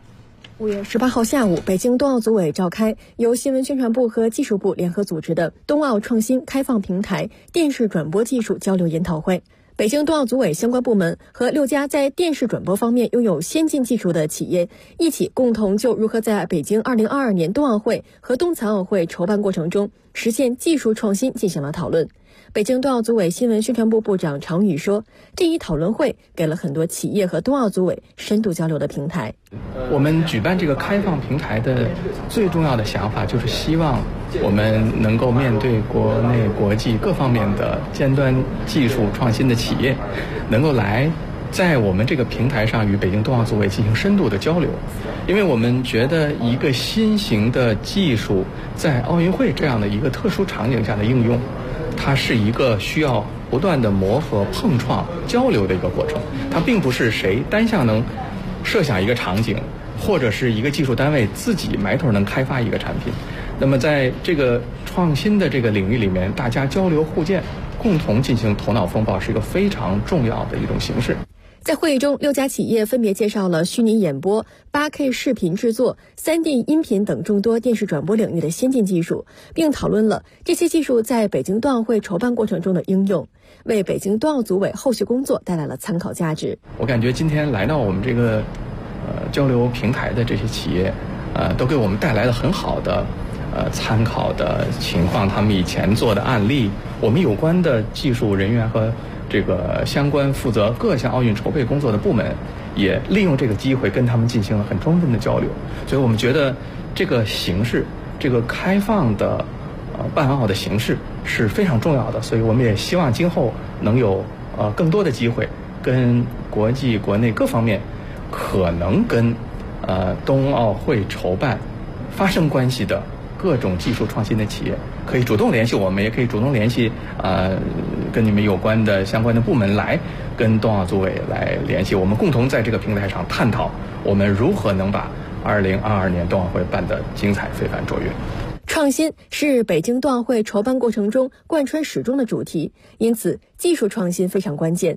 5月18号下午，北京冬奥组委召开由新闻宣传部和技术部联合组织的冬奥创新开放平台电视转播技术交流研讨会。北京冬奥组委相关部门和6家在电视转播方面拥有先进技术的企业一起共同就如何在北京2022年冬奥会和冬残奥会筹办过程中实现技术创新进行了讨论。北京冬奥组委新闻宣传部部长常宇说，这一讨论会给了很多企业和冬奥组委深度交流的平台。 我们举办这个开放平台的最重要的想法就是希望我们能够面对国内国际各方面的尖端技术创新的企业，能够来在我们这个平台上与北京冬奥组委进行深度的交流。因为我们觉得一个新型的技术在奥运会这样的一个特殊场景下的应用，它是一个需要不断的磨合、碰撞、交流的一个过程。它并不是谁单项能设想一个场景，或者是一个技术单位自己埋头能开发一个产品。那么在这个创新的这个领域里面，大家交流互鉴，共同进行头脑风暴，是一个非常重要的一种形式。 在会议中，6家企业分别介绍了虚拟演播、8K 视频制作、3D 音频等众多电视转播领域的先进技术，并讨论了这些技术在北京冬奥会筹办过程中的应用，为北京冬奥组委后续工作带来了参考价值。 我感觉今天来到我们这个交流平台的这些企业，都给我们带来了很好的参考的情况，他们以前做的案例，我们有关的技术人员和这个相关负责各项奥运筹备工作的部门也利用这个机会跟他们进行了很充分的交流。所以我们觉得这个形式，这个开放的办奥的形式是非常重要的。所以我们也希望今后能有更多的机会跟国际国内各方面可能跟冬奥会筹办发生关系的各种技术创新的企业，可以主动联系我们，也可以主动联系跟你们有关的相关的部门来跟冬奥组委来联系，我们共同在这个平台上探讨我们如何能把2022年冬奥会办得精彩非凡卓越。 创新是北京冬奥会筹办过程中贯穿始终的主题，因此技术创新非常关键。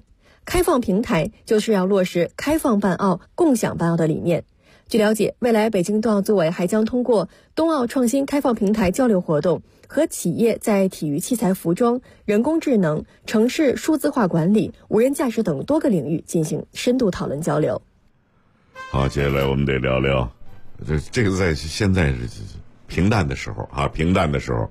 开放平台就是要落实开放办奥、共享办奥的理念。据了解，未来北京冬奥组委还将通过冬奥创新开放平台交流活动，和企业在体育器材服装、人工智能、城市数字化管理、无人驾驶等多个领域进行深度讨论交流。 好，接下来我们得聊聊，这个在现在是平淡的时候啊，平淡的时候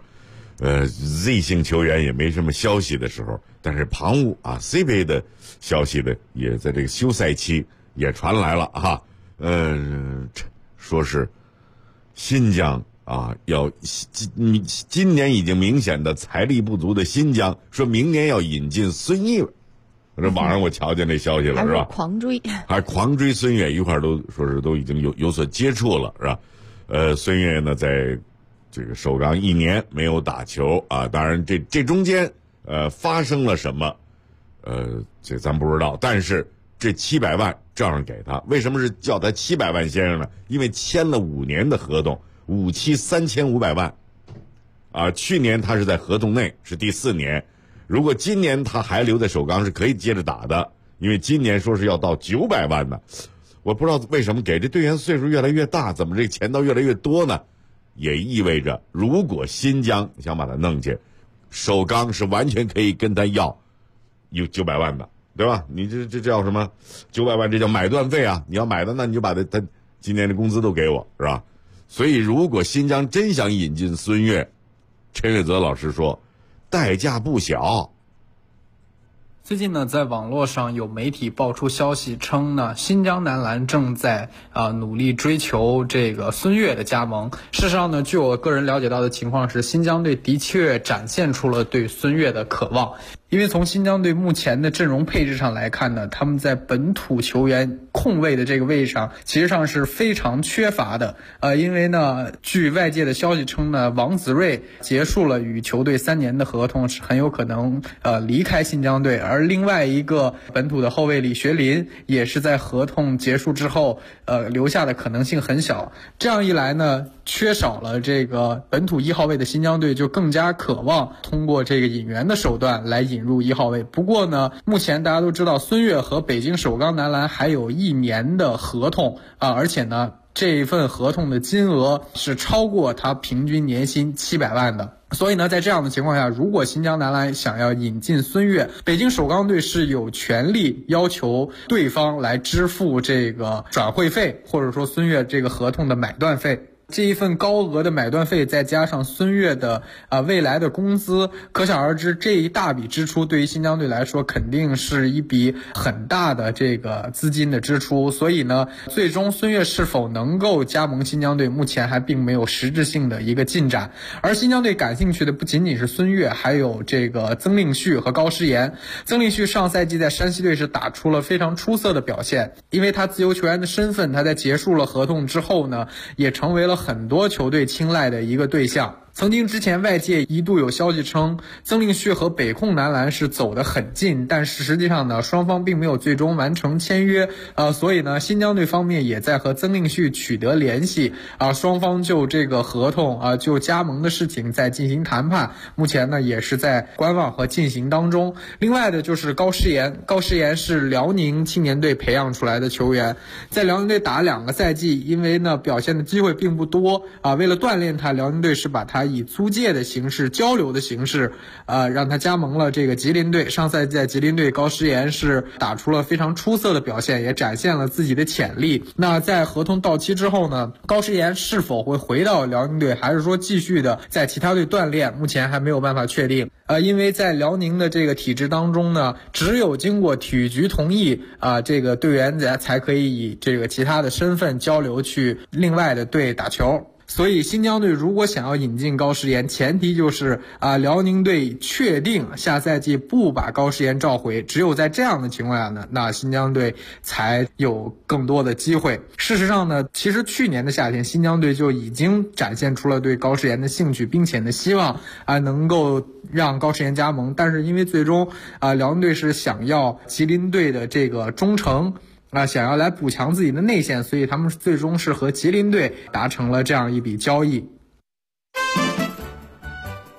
，Z 姓球员也没什么消息的时候，但是旁骛啊 C 杯的消息呢，也在这个休赛期也传来了啊。说是新疆啊，要今年已经明显的财力不足的新疆，说明年要引进孙悦。这网上我瞧见这消息了，是吧？还狂追孙悦，一块儿都说是都已经有所接触了，是吧？孙悦呢，在这个首钢1年没有打球啊，当然这中间发生了什么，这咱不知道，但是这700万照样给他。为什么是叫他700万先生呢？因为签了5年的合同，5期3500万，啊，去年他是在合同内，是第4年。如果今年他还留在首钢，是可以接着打的，因为今年说是要到900万呢。我不知道为什么给这队员岁数越来越大，怎么这钱倒越来越多呢？也意味着，如果新疆想把他弄去，首钢是完全可以跟他要有900万的。对吧？你这叫什么？900万，这叫买断费啊！你要买的，那你就把他今年的工资都给我，是吧？所以，如果新疆真想引进孙悦，陈伟泽老师说，代价不小。 最近呢，在网络上有媒体爆出消息称呢，新疆男篮正在努力追求这个孙悦的加盟。事实上呢，据我个人了解到的情况是，新疆队的确展现出了对孙悦的渴望。因为从新疆队目前的阵容配置上来看呢，他们在本土球员控卫的这个位置上，其实上是非常缺乏的。因为呢，据外界的消息称呢，王子睿结束了与球队3年的合同，是很有可能离开新疆队。而另外一个本土的后卫李学林也是在合同结束之后，留下的可能性很小。这样一来呢，缺少了这个本土1号位的新疆队就更加渴望通过这个引援的手段来引入1号位。不过呢，目前大家都知道孙悦和北京首钢男篮还有1年的合同啊，而且呢，这份合同的金额是超过他平均年薪700万的。所以呢，在这样的情况下，如果新疆男篮想要引进孙悦，北京首钢队是有权利要求对方来支付这个转会费，或者说孙悦这个合同的买断费。这一份高额的买断费再加上孙悦的未来的工资，可想而知这一大笔支出对于新疆队来说肯定是一笔很大的这个资金的支出。所以呢，最终孙悦是否能够加盟新疆队，目前还并没有实质性的一个进展。而新疆队感兴趣的不仅仅是孙悦，还有这个曾令旭和高诗岩。曾令旭上赛季在山西队是打出了非常出色的表现，因为他自由球员的身份，他在结束了合同之后呢，也成为了很多球队青睐的一个对象。曾经之前外界一度有消息称曾令旭和北控男篮是走得很近，但是实际上呢，双方并没有最终完成签约。所以呢，新疆队方面也在和曾令旭取得联系双方就这个合同就加盟的事情在进行谈判，目前呢也是在观望和进行当中。另外的就是高诗岩，高诗岩是辽宁青年队培养出来的球员，在辽宁队打了2个赛季，因为呢表现的机会并不多为了锻炼他，辽宁队是把他以租借的形式、交流的形式让他加盟了这个吉林队。上赛季在吉林队，高诗岩是打出了非常出色的表现，也展现了自己的潜力。那在合同到期之后呢，高诗岩是否会回到辽宁队，还是说继续的在其他队锻炼，目前还没有办法确定。因为在辽宁的这个体制当中呢，只有经过体育局同意这个队员才可以以这个其他的身份交流去另外的队打球。所以新疆队如果想要引进高诗岩，前提就是辽宁队确定下赛季不把高诗岩召回，只有在这样的情况下呢，那新疆队才有更多的机会。事实上呢，其实去年的夏天新疆队就已经展现出了对高诗岩的兴趣，并且呢希望能够让高诗岩加盟，但是因为最终辽宁队是想要吉林队的这个忠诚想要来补强自己的内线，所以他们最终是和吉林队达成了这样一笔交易。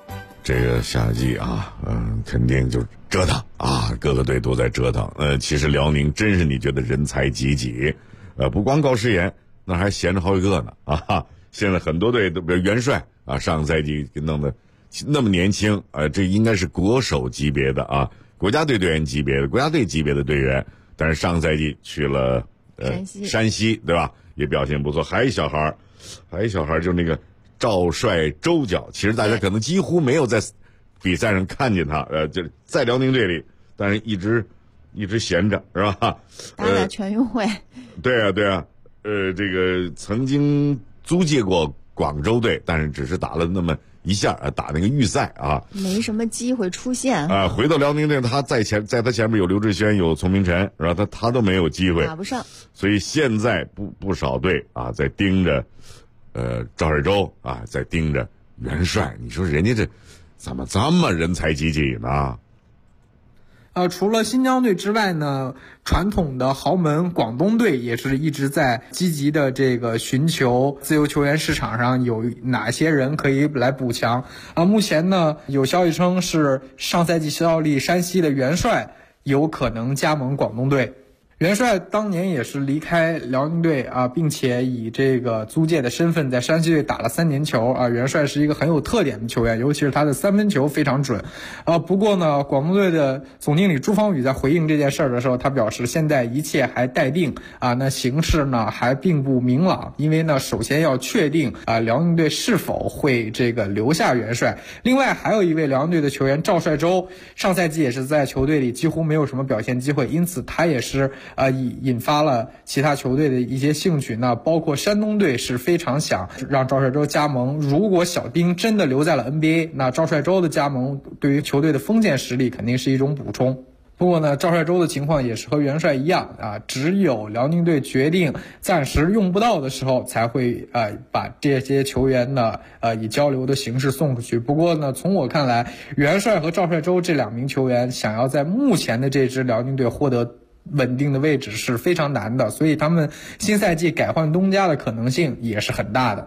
这个夏季啊，肯定就折腾啊，各个队都在折腾。其实辽宁真是你觉得人才济济，不光高诗岩，那还闲着好几个呢啊。现在很多队都，比如元帅啊，上个赛季弄得那么年轻，这应该是国手级别的啊，国家队队员级别的，国家队级别的队员，但是上个赛季去了山西，对吧？也表现不错。还有一小孩就那个赵帅周角，其实大家可能几乎没有在比赛上看见他，就在辽宁队里，但是一直闲着，是吧？ 打全运会。 对啊，这个曾经租借过广州队，但是只是打了那么一下，打那个预赛啊， 没什么机会出现啊。回到辽宁队，他在他前面有刘志轩，有丛明晨，然后他都没有机会， 打不上。 所以现在不少队啊在盯着，赵帅洲啊在盯着元帅。你说人家这怎么这么人才济济呢？ 除了新疆队之外呢，传统的豪门广东队也是一直在积极的这个寻求自由球员市场上有哪些人可以来补强。目前呢有消息称是上赛季效力山西的元帅有可能加盟广东队。元帅当年也是离开辽宁队啊，并且以这个租借的身份在山西队打了3年球啊。元帅是一个很有特点的球员，尤其是他的3分球非常准不过呢，广东队的总经理朱芳雨在回应这件事的时候，他表示现在一切还待定啊，那形势呢还并不明朗，因为呢首先要确定辽宁队是否会这个留下元帅。另外还有一位辽宁队的球员赵帅洲，上赛季也是在球队里几乎没有什么表现机会，因此他也是引发了其他球队的一些兴趣。那包括山东队是非常想让赵帅洲加盟，如果小丁真的留在了 NBA， 那赵帅洲的加盟对于球队的锋线实力肯定是一种补充。不过呢，赵帅洲的情况也是和元帅一样只有辽宁队决定暂时用不到的时候，才会把这些球员呢以交流的形式送出去。不过呢，从我看来，元帅和赵帅洲这2名球员想要在目前的这支辽宁队获得稳定的位置是非常难的，所以他们新赛季改换东家的可能性也是很大的。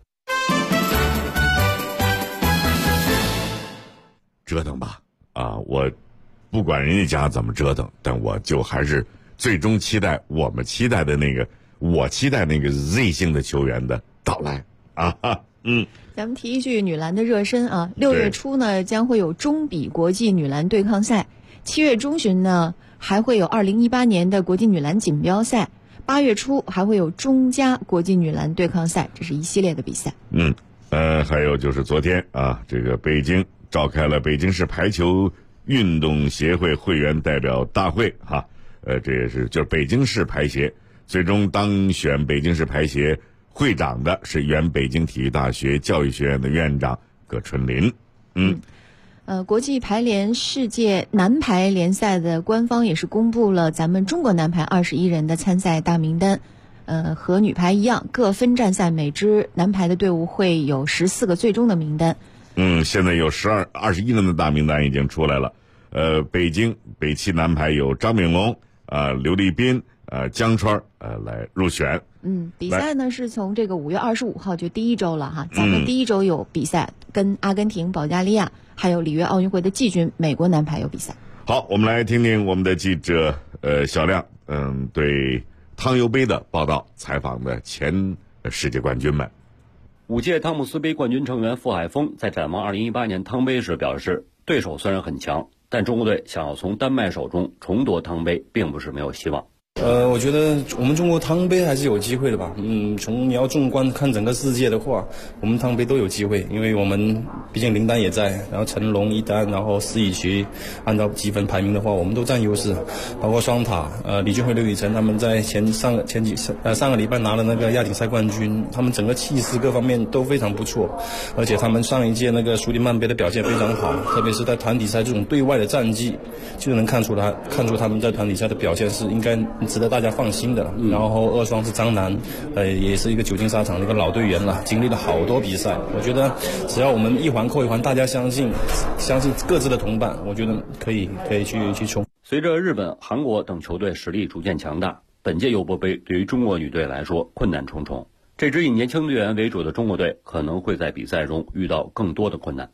折腾吧我不管人家怎么折腾，但我就还是最终期待我期待那个 Z 姓的球员的到来咱们提一句女篮的热身6月初呢将会有中比国际女篮对抗赛，7月中旬呢还会有2018年的国际女篮锦标赛，8月初还会有中加国际女篮对抗赛，这是一系列的比赛。 还有就是昨天这个北京召开了北京市排球运动协会会员代表大会这也是就是北京市排协，最终当选北京市排协会长的是原北京体育大学教育学院的院长葛春林。 国际排联世界男排联赛的官方也是公布了咱们中国男排21人的参赛大名单，和女排一样，各分站赛每支男排的队伍会有14个最终的名单。 现在有21人的大名单已经出来了。北京北汽男排有张炳龙刘立斌江川来入选。 比赛呢是从这个5月25号就第一周了咱们第一周有比赛，跟阿根廷、保加利亚还有里约奥运会的季军美国男排有比赛。 好，我们来听听我们的记者小亮对汤尤杯的报道，采访的前世界冠军们。 5届汤姆斯杯冠军成员傅海峰在展望2018年汤杯时表示，对手虽然很强，但中国队想要从丹麦手中重夺汤杯并不是没有希望。 我觉得我们中国汤杯还是有机会的吧。从你要纵观看整个世界的话，我们汤杯都有机会，因为我们毕竟林丹也在，然后成龙、一丹，然后施以渠，按照积分排名的话，我们都占优势。包括双塔，李俊辉、刘雨辰他们在上个礼拜拿了那个亚锦赛冠军，他们整个气势各方面都非常不错，而且他们上一届那个苏迪曼杯的表现非常好，特别是在团体赛这种对外的战绩，就能看出他们在团体赛的表现是应该值得大家放心的。然后2双是张楠，也是一个久经沙场的一个老队员了，经历了好多比赛。我觉得只要我们一环扣一环，大家相信各自的同伴，我觉得可以去冲。 随着日本、韩国等球队实力逐渐强大，本届尤伯杯对于中国女队来说困难重重。这支以年轻队员为主的中国队可能会在比赛中遇到更多的困难。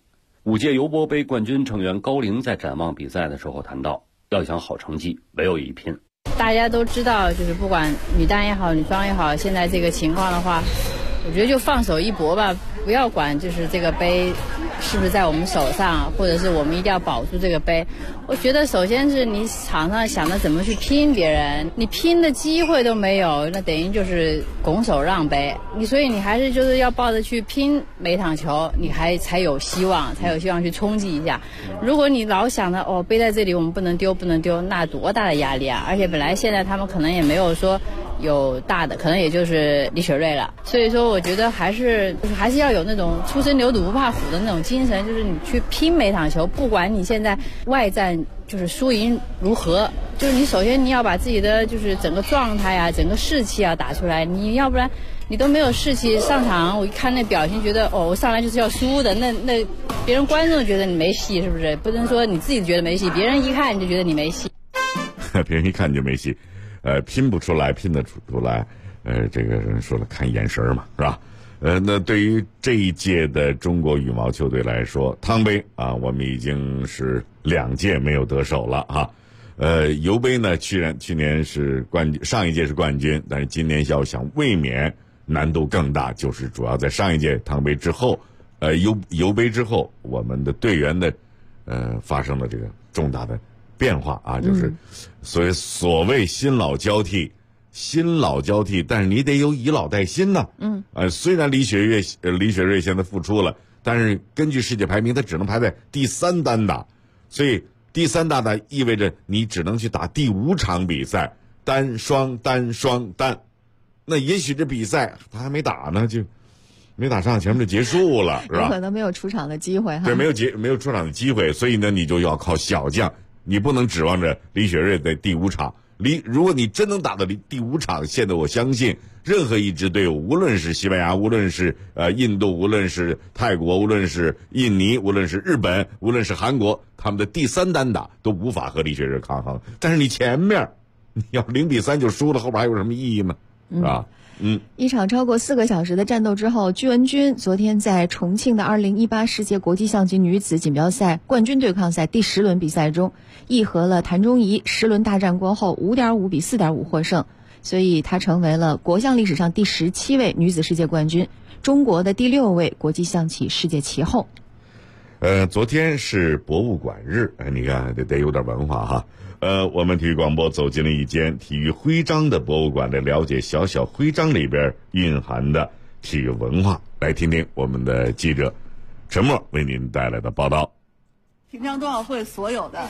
5届尤伯杯冠军成员高龄在展望比赛的时候谈到，要想好成绩，唯有一拼。 大家都知道，就是不管女单也好，女双也好，现在这个情况的话，我觉得就放手一搏吧，不要管就是这个杯是不是在我们手上，或者是我们一定要保住这个杯。我觉得首先是你场上想着怎么去拼别人，你拼的机会都没有，那等于就是拱手让杯。所以你还是就是要抱着去拼每场球，你才有希望去冲击一下。如果你老想着杯在这里我们不能丢，那多大的压力啊！而且本来现在他们可能也没有说有大的，可能也就是李雪芮了。所以说我觉得还是要有那种初生牛犊不怕虎的那种精神，就是你去拼每场球，不管你现在外战就是输赢如何，就是你首先你要把自己的就是整个状态啊，整个士气啊打出来，你要不然你都没有士气上场，我一看那表情觉得我上来就是要输的，那别人观众觉得你没戏，是不是？不能说你自己觉得没戏，别人一看你就觉得你没戏。 别人一看你就没戏，拼不出来，拼得出来，这个人说了看眼神嘛，是吧？那对于这一届的中国羽毛球队来说，汤杯啊，我们已经是2届没有得手了哈。尤杯呢，去年是冠军，上一届是冠军，但是今年要想卫冕难度更大，就是主要在上一届汤杯之后，尤杯之后，我们的队员的发生了这个重大的变化啊，就是所谓新老交替，但是你得有以老带新呢。虽然李雪芮现在复出了，但是根据世界排名，他只能排在第3单打，所以第3单打意味着你只能去打第5场比赛，单双单双单。那也许这比赛他还没打呢，就没打上，前面就结束了，是吧？ 有可能没有出场的机会哈。 对，没有出场的机会，所以呢，你就要靠小将，你不能指望着李雪芮在第5场。如果你真能打到第5场，现在我相信任何一支队伍，无论是西班牙，无论是印度，无论是泰国，无论是印尼，无论是日本，无论是韩国，他们的第3单打都无法和李雪芮抗衡。但是你前面你要0-3就输了，后边还有什么意义呢？是吧？ 一场超过4个小时的战斗之后，鞠文君昨天在重庆的2018世界国际象棋女子锦标赛冠军对抗赛第10轮比赛中，议和了谭忠仪，10轮大战过后5.5比4.5获胜，所以她成为了国象历史上第17位女子世界冠军，中国的第6位国际象棋世界棋后。 昨天是博物馆日，你看得有点文化哈。我们体育广播走进了一间体育徽章的博物馆，来了解小小徽章里边蕴含的体育文化。来听听我们的记者陈默为您带来的报道。 平昌冬奥会所有的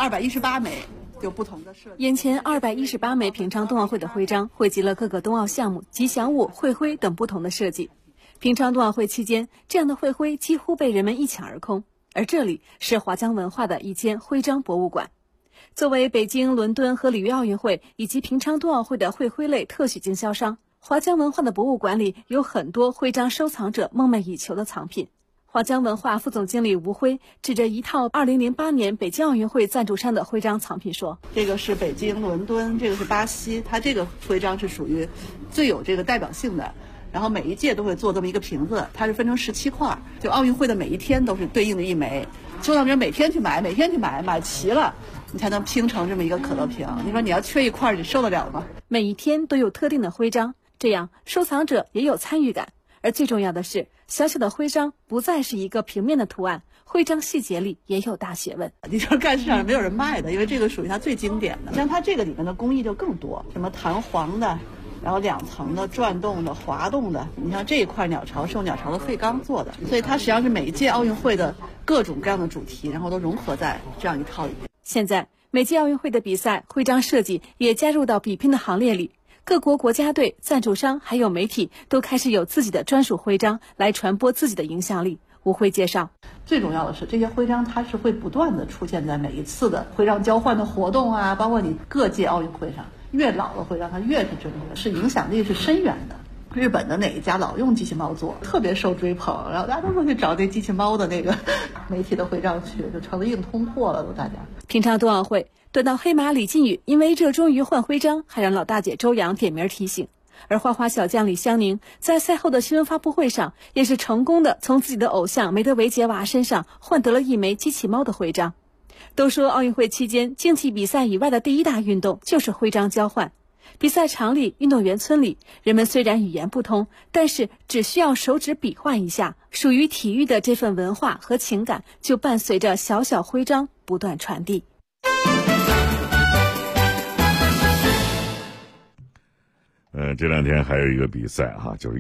218枚有不同的设计。 眼前218枚平昌冬奥会的徽章汇集了各个冬奥项目、吉祥物、会徽等不同的设计。平昌冬奥会期间，这样的会徽几乎被人们一抢而空，而这里是华江文化的一间徽章博物馆。作为北京、伦敦和里约奥运会以及平昌冬奥会的会徽类特许经销商，华江文化的博物馆里有很多徽章收藏者梦寐以求的藏品。华江文化副总经理吴辉指着一套2008年北京奥运会赞助商的徽章藏品说：“ 这个是北京、伦敦，这个是巴西，它这个徽章是属于最有这个代表性的。然后每一届都会做这么一个瓶子，它是分成17块，就奥运会的每一天都是对应的1枚。收藏者每天去买，买齐了，你才能拼成这么一个可乐瓶。你说你要缺一块，你受得了吗？ 每一天都有特定的徽章，这样收藏者也有参与感。而最重要的是，小小的徽章不再是一个平面的图案，徽章细节里也有大学问。 你说干市场上没有人卖的，因为这个属于它最经典的。像它这个里面的工艺就更多，什么弹簧的，然后2层的、转动的、滑动的。你像这一块鸟巢是用鸟巢的废钢做的，所以它实际上是每一届奥运会的各种各样的主题，然后都融合在这样一套里面。 现在每届奥运会的比赛徽章设计也加入到比拼的行列里，各国国家队、赞助商还有媒体都开始有自己的专属徽章来传播自己的影响力。吴辉介绍， 最重要的是这些徽章它是会不断的出现在每一次的徽章交换的活动啊，包括你各届奥运会上，越老的徽章它越是珍贵，是影响力是深远的。日本的哪一家老用机器猫做，特别受追捧，然后大家都会去找这机器猫的那个媒体的徽章去，就成了硬通货了都大家。 平昌冬奥会，短道黑马李靖宇因为热衷于换徽章，还让老大姐周洋点名提醒， 而花花小将李湘宁在赛后的新闻发布会上，也是成功的从自己的偶像梅德韦杰娃身上换得了一枚机器猫的徽章。都说奥运会期间竞技比赛以外的第一大运动就是徽章交换。比赛场里、运动员村里，人们虽然语言不通，但是只需要手指比划一下，属于体育的这份文化和情感就伴随着小小徽章不断传递。 这两天还有一个比赛哈，就是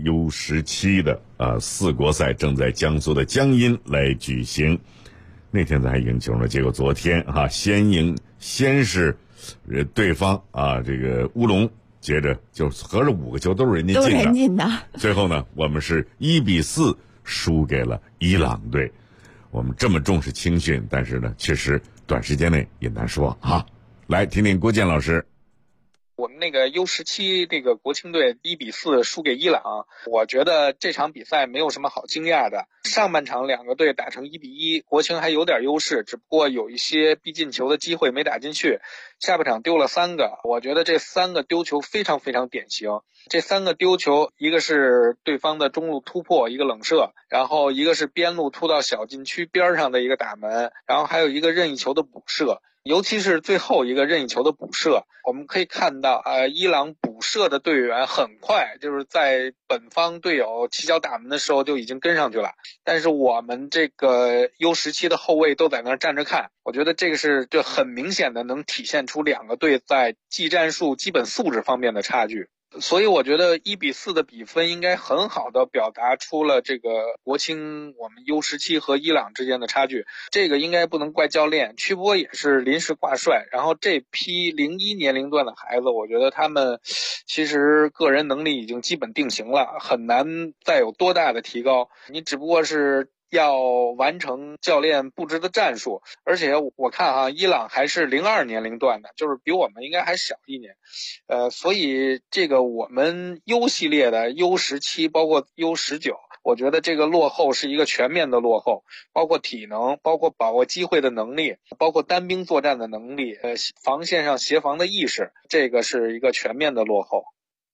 U17 的4国赛正在江苏的江阴来举行。那天咱还赢球了，结果昨天先是对方这个乌龙，接着就合着5个球都是人家进的，最后呢，我们是1-4输给了伊朗队。我们这么重视青训，但是呢，确实短时间内也难说哈。来听听郭健老师。 我们那个 U17 这个国青队1-4输给伊朗，我觉得这场比赛没有什么好惊讶的。上半场2个队打成1-1，国青还有点优势，只不过有一些逼进球的机会没打进去。下半场丢了3个，我觉得这3个丢球非常非常典型。这3个丢球，一个是对方的中路突破，一个冷射，然后一个是边路突到小禁区边上的一个打门，然后还有一个任意球的补射。尤其是最后一个任意球的补射，我们可以看到伊朗补射的队员很快就是在本方队友起脚打门的时候就已经跟上去了，但是我们这个 U17 的后卫都在那儿站着看。我觉得这个是就很明显的能体现出2个队在技战术基本素质方面的差距。所以我觉得1-4的比分应该很好的表达出了这个国青我们 U17 和伊朗之间的差距。这个应该不能怪教练，曲波也是临时挂帅，然后这批01年龄段的孩子，我觉得他们其实个人能力已经基本定型了，很难再有多大的提高，你只不过是要完成教练布置的战术。而且我看伊朗还是02年龄段的，就是比我们应该还小1年。所以这个我们 U 系列的 U17 包括 U19， 我觉得这个落后是一个全面的落后，包括体能，包括把握机会的能力，包括单兵作战的能力，防线上协防的意识，这个是一个全面的落后。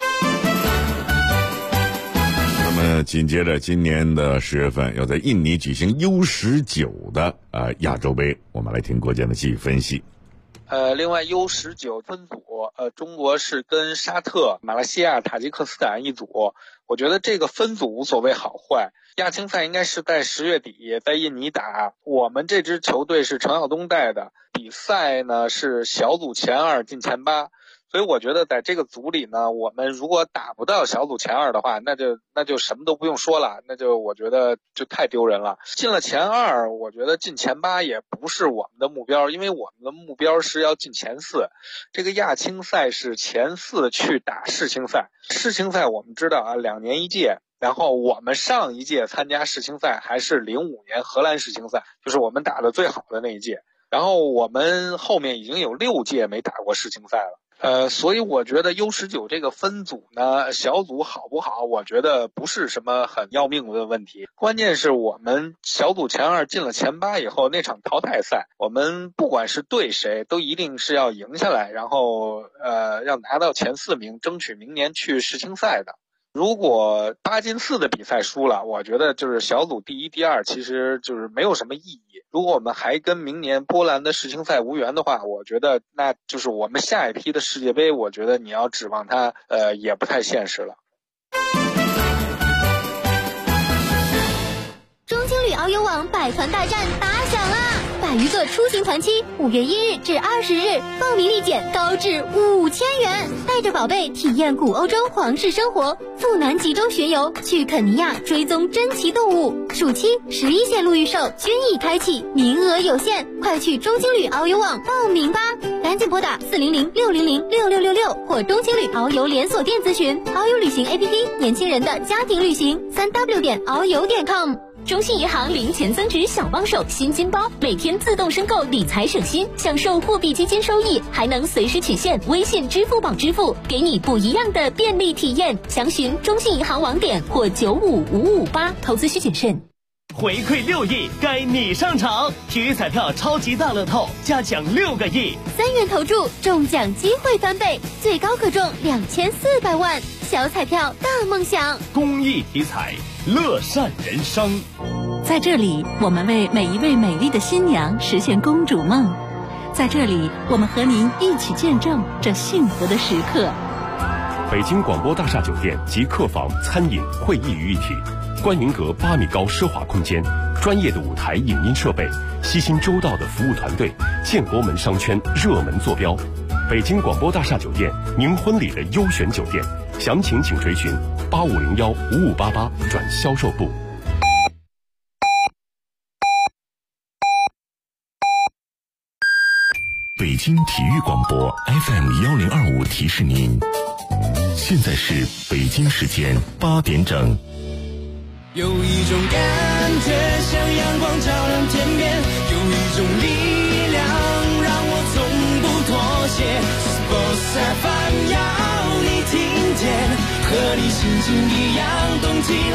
紧接着今年的10月份要在印尼举行 U19 的亚洲杯，我们来听郭健的细分析。 另外 U19 分组，中国是跟沙特、马来西亚、塔吉克斯坦一组。我觉得这个分组无所谓好坏，亚青赛应该是在10月底在印尼打。我们这支球队是陈晓东带的，比赛呢是小组前2进前8。所以我觉得在这个组里呢，我们如果打不到小组前2的话，那就什么都不用说了，那就我觉得就太丢人了。进了前2，我觉得进前8也不是我们的目标，因为我们的目标是要进前4。这个亚青赛是前4去打世青赛，世青赛我们知道2年一届。然后我们上一届参加世青赛还是05年荷兰世青赛，就是我们打的最好的那一届。然后我们后面已经有6届没打过世青赛了。所以我觉得 U19 这个分组呢，小组好不好，我觉得不是什么很要命的问题。关键是我们小组前2进了前8以后，那场淘汰赛，我们不管是对谁，都一定是要赢下来，然后要拿到前4名，争取明年去世青赛的。如果8进4的比赛输了，我觉得就是小组第1、第2其实就是没有什么意义。如果我们还跟明年波兰的世青赛无缘的话，我觉得那就是我们下一批的世界杯，我觉得你要指望它也不太现实了。 中青旅遨游网百团大战打响啦！100余个出行团期，5月1日至20日，报名立减高至5000元，带着宝贝体验古欧洲皇室生活，赴南极洲巡游，去肯尼亚追踪珍奇动物。暑期11线路预售均已开启，名额有限，快去中青旅遨游网报名吧！赶紧拨打400-600-6666或中青旅遨游连锁店咨询。遨游旅行 APP， 年轻人的家庭旅行，3w.遨游.com。中信银行零钱增值小帮手新金包，每天自动申购理财省心，享受货币基金收益，还能随时取现微信、支付宝支付，给你不一样的便利体验。详询中信银行网点或95558，投资需谨慎。 回馈6亿，该你上场！体育彩票超级大乐透，加奖6个亿 ，3元投注，中奖机会翻倍，最高可中2400万。小彩票大梦想， 公益体彩，乐善人生。 在这里，我们为每一位美丽的新娘实现公主梦。在这里，我们和您一起见证这幸福的时刻。 北京广播大厦酒店集客房、餐饮、会议于一体，观云阁8米高奢华空间，专业的舞台影音设备，悉心周到的服务团队，建国门商圈热门坐标。北京广播大厦酒店，您婚礼的优选酒店，详情请垂询85015588转销售部。 北京体育广播 FM1025提示您，现在是北京时间8点整。 有一种感觉像阳光照亮天边，有一种力量让我从不妥协。Sports FM 要你听见，和你心情一样动起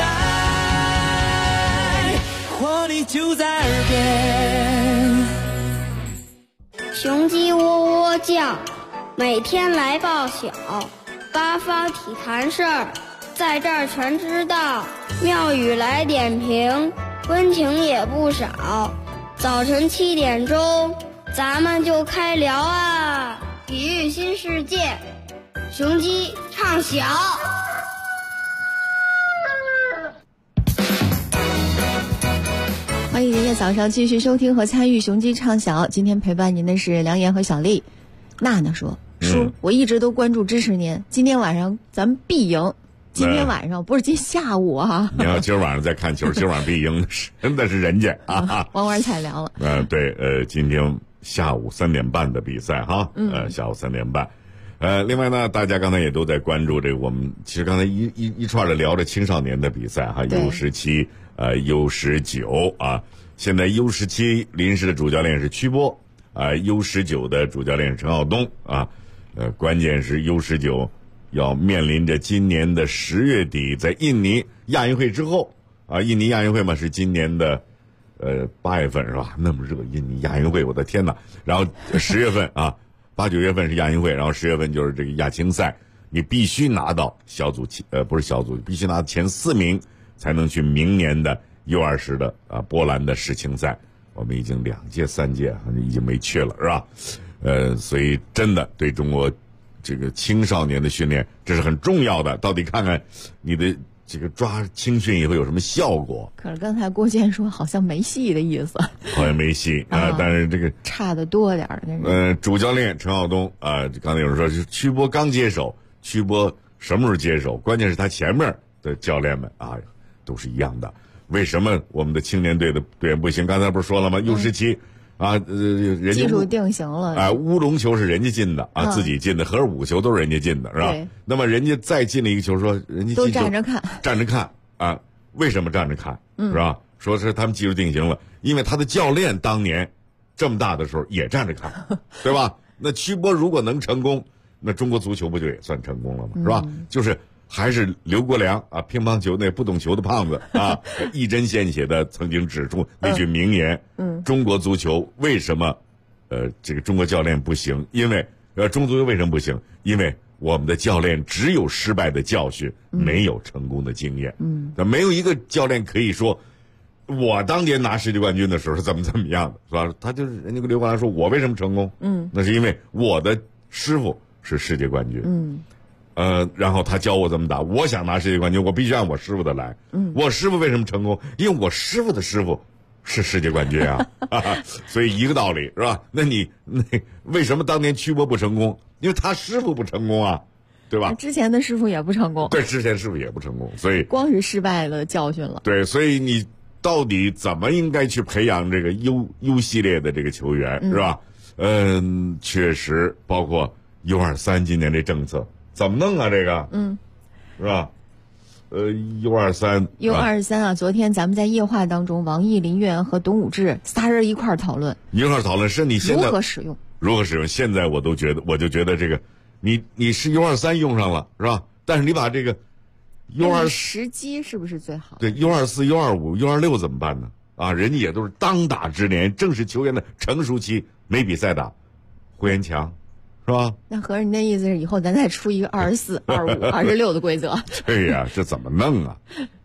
来，活力就在耳边。 雄鸡喔喔叫，每天来报晓，八方体坛事儿在这儿全知道，妙语来点评，温情也不少。早晨7点钟，咱们就开聊啊！体育新世界，雄鸡唱晓。 欢迎您在早上继续收听和参与雄鸡唱晓。今天陪伴您的是梁岩和小丽。娜娜说：“叔，我一直都关注支持您，今天晚上咱们必赢。今天晚上不是今下午啊！ 你要今儿晚上再看球，今儿晚上必赢，真的是人家啊！ 弯弯踩凉了。 对，今天下午3点半的比赛哈，下午3点半。另外呢，大家刚才也都在关注这个，我们其实刚才一串的聊着青少年的比赛哈，U17。U19 啊，现在 U17 临时的主教练是曲波，U19 的主教练是陈浩东啊，关键是 U19 要面临着今年的10月底在印尼亚运会之后啊，印尼亚运会嘛是今年的8月份是吧？那么热，印尼亚运会，我的天哪！然后10月份啊，8、9月份是亚运会，然后10月份就是这个亚青赛，你必须拿到不是小组，必须拿前4名。才能去明年的 U20 的波兰的世青赛，我们已经2届3届已经没去了，是吧？所以真的对中国这个青少年的训练这是很重要的。到底看看你的这个抓青训以后有什么效果？ 可是刚才郭健说好像没戏的意思， 好像没戏但是这个差得多点儿。主教练陈浩东刚才有人说是曲波刚接手，曲波什么时候接手？关键是他前面的教练们都是一样的。为什么我们的青年队的队员不行？刚才不是说了吗？U17人家技术定型了乌龙球是人家进的自己进的，合着5个球都是人家进的，是吧？那么人家再进了一个球，说人家都站着看啊？为什么站着看？是吧？说是他们技术定型了，因为他的教练当年这么大的时候也站着看，对吧？那曲波如果能成功，那中国足球不就也算成功了吗？是吧？就是还是刘国梁乒乓球那不懂球的胖子一针见血的曾经指出那句名言：中国足球为什么这个中国教练不行？因为中足球为什么不行？因为我们的教练只有失败的教训，没有成功的经验。没有一个教练可以说我当年拿世界冠军的时候是怎么样的，是吧？他就是人家刘国梁说，我为什么成功？那是因为我的师傅是世界冠军。然后他教我怎么打，我想拿世界冠军，我必须按我师傅的来。我师傅为什么成功？因为我师傅的师傅是世界冠军啊，所以一个道理，是吧？那为什么当年曲波不成功？因为他师傅不成功啊，对吧？ 之前的师傅也不成功。 对，之前师傅也不成功，所以光是失败的教训了。 对，所以你到底怎么应该去培养这个 U 系列的这个球员，是吧？确实包括 U23 今年这政策。怎么弄啊？这个，是吧 ？U23 昨天咱们在夜话当中，王毅、林源和董武志仨人一块儿讨论， 是你现在如何使用？ 现在我就觉得这个，你是 U23 用上了，是吧？但是你把这个 U20 时机是不是最好？ 对 U24、U25、U26怎么办呢？啊，人家也都是当打之年，正是球员的成熟期，没比赛打。胡延强，是吧？ 那合着你那意思是以后咱再出一个24、25、26的规则？ 对呀，这怎么弄啊？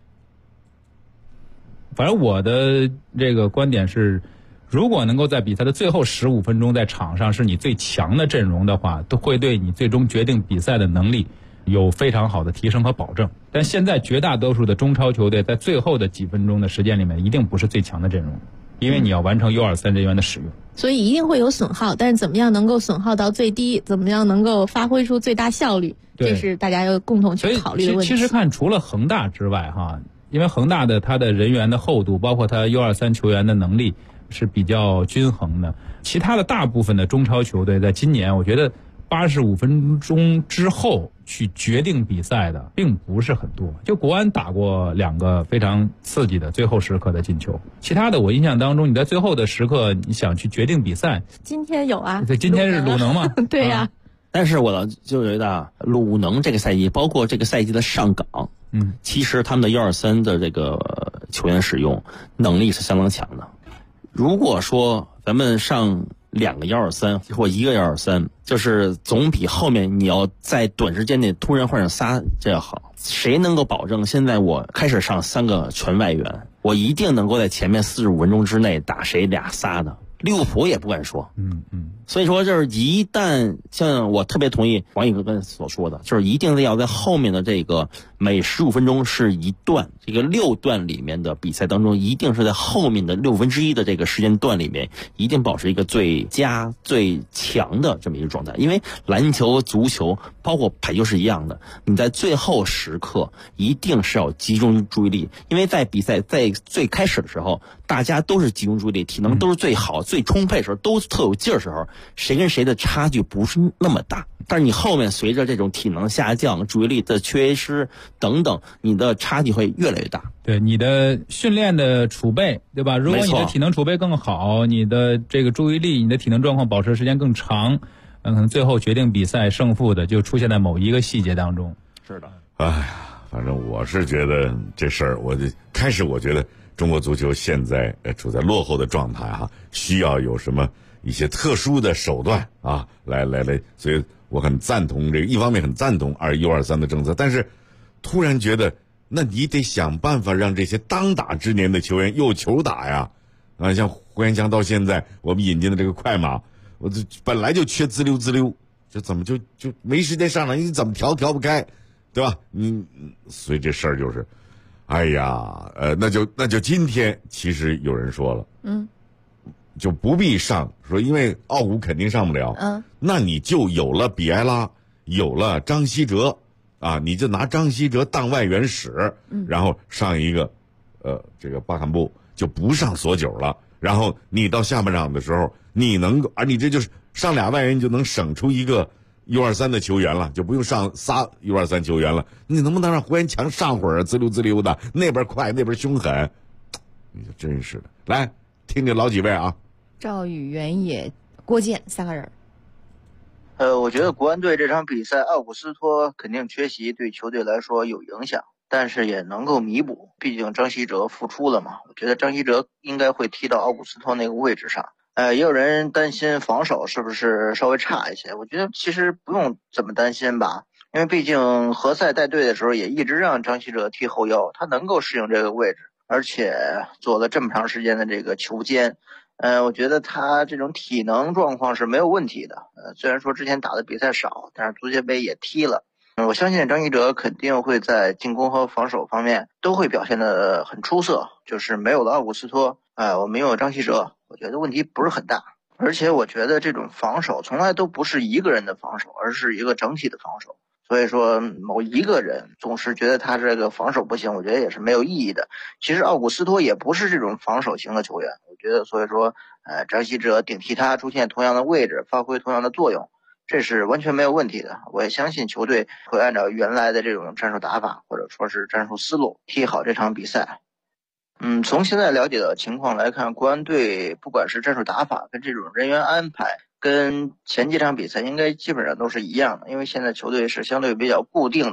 反正我的这个观点是，如果能够在比赛的最后15分钟在场上是你最强的阵容的话，都会对你最终决定比赛的能力有非常好的提升和保证。但现在绝大多数的中超球队在最后的几分钟的时间里面，一定不是最强的阵容，因为你要完成 U23 人员的使用， 所以一定会有损耗。但是怎么样能够损耗到最低，怎么样能够发挥出最大效率，这是大家要共同去考虑的问题。 其实看除了恒大之外哈，因为恒大的它的人员的厚度，包括它 U23 球员的能力是比较均衡的。其他的大部分的中超球队在今年，我觉得85分钟之后去决定比赛的并不是很多。就国安打过2个非常刺激的最后时刻的进球，其他的我印象当中，你在最后的时刻你想去决定比赛， 今天有啊， 对，今天是鲁能嘛？ 对呀。 但是我就觉得鲁能这个赛季，包括这个赛季的上港，其实他们的123的这个球员使用能力是相当强的。如果说咱们上2个123或1个123，就是总比后面你要在短时间内突然换上仨这要好。谁能够保证现在我开始上3个全外援，我一定能够在前面45分钟之内打谁俩仨的？利物浦也不敢说。所以说就是一旦像我特别同意王毅哥所说的，就是一定要在后面的这个每15分钟是一段，这个6段里面的比赛当中，一定是在后面的1/6的这个时间段里面，一定保持一个最佳最强的这么一个状态。因为篮球、足球包括排球是一样的，你在最后时刻一定是要集中注意力，因为在比赛在最开始的时候，大家都是集中注意力，体能都是最好、最充沛的时候，都特有劲儿的时候，谁跟谁的差距不是那么大。但是你后面随着这种体能下降、注意力的缺失等等，你的差距会越来越大。 对你的训练的储备，对吧？如果你的体能储备更好，你的这个注意力、你的体能状况保持时间更长，可能最后决定比赛胜负的就出现在某一个细节当中。 是的。 哎呀，反正我是觉得这事儿，我觉得中国足球现在处在落后的状态哈，需要有什么一些特殊的手段啊，来，所以我很赞同这个，一方面很赞同U23的政策，但是突然觉得，那你得想办法让这些当打之年的球员有球打呀，啊，像胡延强到现在我们引进的这个快马，我这本来就缺滋溜，这怎么就没时间上场？你怎么调不开，对吧？所以这事儿就是，哎呀，那就今天其实有人说了，就不必上，说因为奥古肯定上不了，那你就有了比埃拉，有了张稀哲，啊，你就拿张稀哲当外援使，然后上一个，这个巴坎布就不上索九了，然后你到下半场的时候，你能够，你这就是上俩外援，你就能省出一个 U23的球员了，就不用上仨 U23 球员了。你能不能让胡延强上会儿滋溜的，那边快，那边凶狠？你就真是的，来听听老几位啊。 赵宇、原野、郭健3个人。 我觉得国安队这场比赛，奥古斯托肯定缺席，对球队来说有影响，但是也能够弥补，毕竟张稀哲复出了嘛。我觉得张稀哲应该会踢到奥古斯托那个位置上。也有人担心防守是不是稍微差一些，我觉得其实不用怎么担心吧，因为毕竟何塞带队的时候也一直让张稀哲踢后腰，他能够适应这个位置，而且做了这么长时间的这个球监。我觉得他这种体能状况是没有问题的。虽然说之前打的比赛少，但是足协杯也踢了。我相信张稀哲肯定会在进攻和防守方面都会表现得很出色。就是没有了奥古斯托，我们拥有张稀哲，我觉得问题不是很大。而且我觉得这种防守从来都不是一个人的防守，而是一个整体的防守。所以说某一个人总是觉得他这个防守不行，我觉得也是没有意义的。其实奥古斯托也不是这种防守型的球员，我觉得所以说张稀哲顶替他出现同样的位置，发挥同样的作用，这是完全没有问题的。我也相信球队会按照原来的这种战术打法或者说是战术思路踢好这场比赛。从现在了解的情况来看，国安队不管是战术打法跟这种人员安排跟前几场比赛应该基本上都是一样的，因为现在球队是相对比较固定的。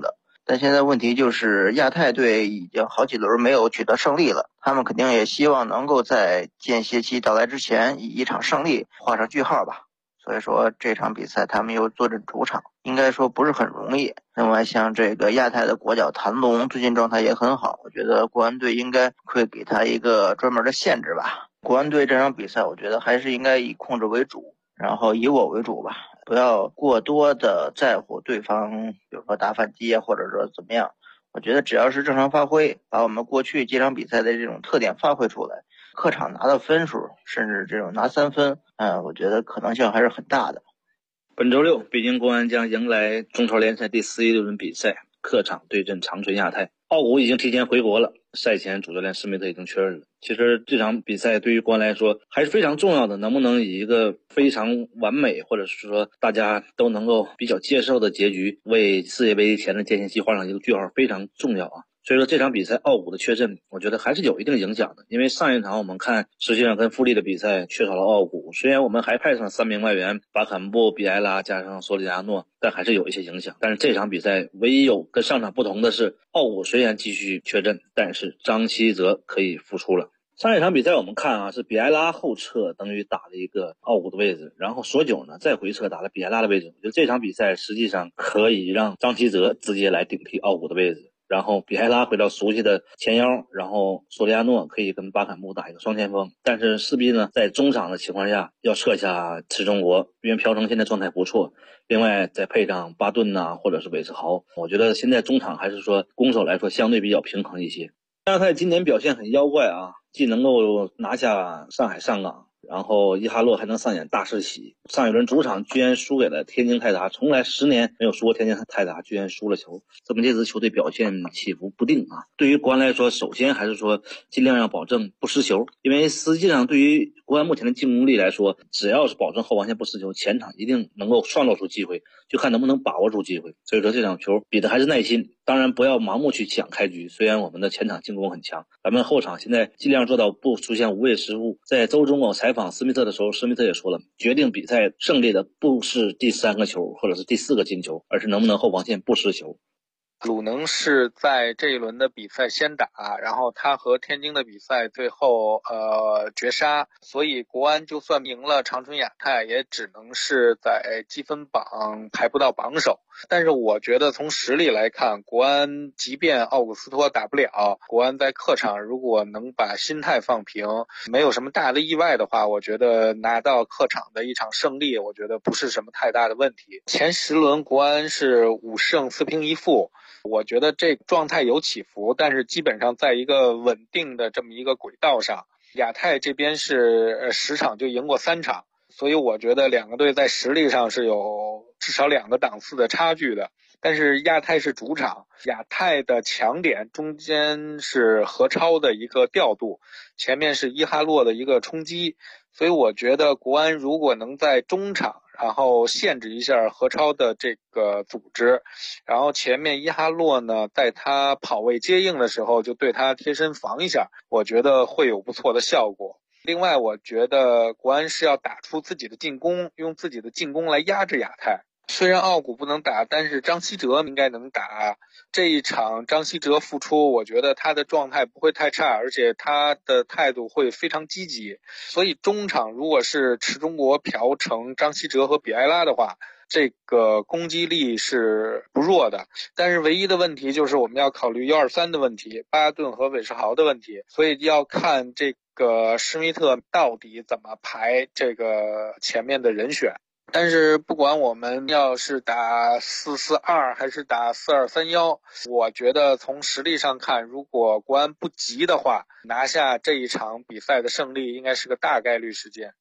但现在问题就是亚太队已经好几轮没有取得胜利了，他们肯定也希望能够在间歇期到来之前以一场胜利画上句号吧。所以说这场比赛他们又坐镇主场，应该说不是很容易。另外像这个亚太的国脚谭龙最近状态也很好，我觉得国安队应该会给他一个专门的限制吧。国安队这场比赛我觉得还是应该以控制为主，然后以我为主吧，不要过多的在乎对方比如说打反击或者说怎么样。我觉得只要是正常发挥，把我们过去几场比赛的这种特点发挥出来，客场拿到分数，甚至这种拿3分，我觉得可能性还是很大的。 本周六，北京国安将迎来中超联赛第11轮比赛，客场对阵长春亚泰。奥古已经提前回国了，赛前主教练施密特已经确认了。其实这场比赛对于国安来说还是非常重要的，能不能以一个非常完美或者是说大家都能够比较接受的结局，为世界杯前的间歇期画上一个句号，非常重要啊。所以说这场比赛奥古的缺阵我觉得还是有一定影响的，因为上一场我们看实际上跟富力的比赛缺少了奥古，虽然我们还派上3名外援巴坎布、比埃拉加上索里亚诺，但还是有一些影响。但是这场比赛唯一有跟上场不同的是，奥古虽然继续缺阵，但是张稀哲可以复出了。上一场比赛我们看啊，是比埃拉后撤等于打了一个奥古的位置，然后索九呢再回撤打了比埃拉的位置。我觉得这场比赛实际上可以让张稀哲直接来顶替奥古的位置，然后比埃拉回到熟悉的前腰，然后索利亚诺可以跟巴坎布打一个双前锋。但是势必呢在中场的情况下要撤下池中国，因为朴成现在状态不错，另外再配上巴顿呐或者是韦世豪，我觉得现在中场还是说攻守来说相对比较平衡一些。亚太今年表现很妖怪啊，既能够拿下上海上港，然后伊哈洛还能上演大世袭，上一轮主场居然输给了天津泰达，从来10年没有输过天津泰达，居然输了球，这么这支球队表现起伏不定啊。对于国安来说，首先还是说尽量要保证不失球，因为实际上对于国安目前的进攻力来说，只要是保证后防线不失球，前场一定能够创造出机会，就看能不能把握住机会。所以说这场球比的还是耐心，当然不要盲目去抢开局，虽然我们的前场进攻很强，咱们后场现在尽量做到不出现无谓失误。在周中我采访施密特的时候，施密特也说了，决定比赛胜利的不是第3个球或者是第4个进球，而是能不能后防线不失球。 鲁能是在这一轮的比赛先打，然后他和天津的比赛最后绝杀，所以国安就算赢了长春亚泰也只能是在积分榜排不到榜首。但是我觉得从实力来看，国安即便奥古斯托打不了，国安在客场如果能把心态放平，没有什么大的意外的话，我觉得拿到客场的一场胜利，我觉得不是什么太大的问题。前10轮国安是5胜4平1负，我觉得这状态有起伏，但是基本上在一个稳定的这么一个轨道上。亚太这边是10场就赢过3场，所以我觉得两个队在实力上是有至少2个档次的差距的。但是亚太是主场，亚太的强点中间是何超的一个调度，前面是伊哈洛的一个冲击，所以我觉得国安如果能在中场然后限制一下何超的这个组织，然后前面伊哈洛呢在他跑位接应的时候就对他贴身防一下，我觉得会有不错的效果。另外我觉得国安是要打出自己的进攻，用自己的进攻来压制亚太。虽然奥古不能打，但是张稀哲应该能打。这一场张稀哲复出，我觉得他的状态不会太差，而且他的态度会非常积极。所以中场如果是池中国、朴成、张稀哲和比埃拉的话，这个攻击力是不弱的。但是唯一的问题就是我们要考虑123的问题，巴顿和韦世豪的问题，所以要看这个施密特到底怎么排这个前面的人选。但是不管我们要是打4-4-2还是打4-2-3-1，我觉得从实力上看，如果国安不急的话，拿下这一场比赛的胜利应该是个大概率事件。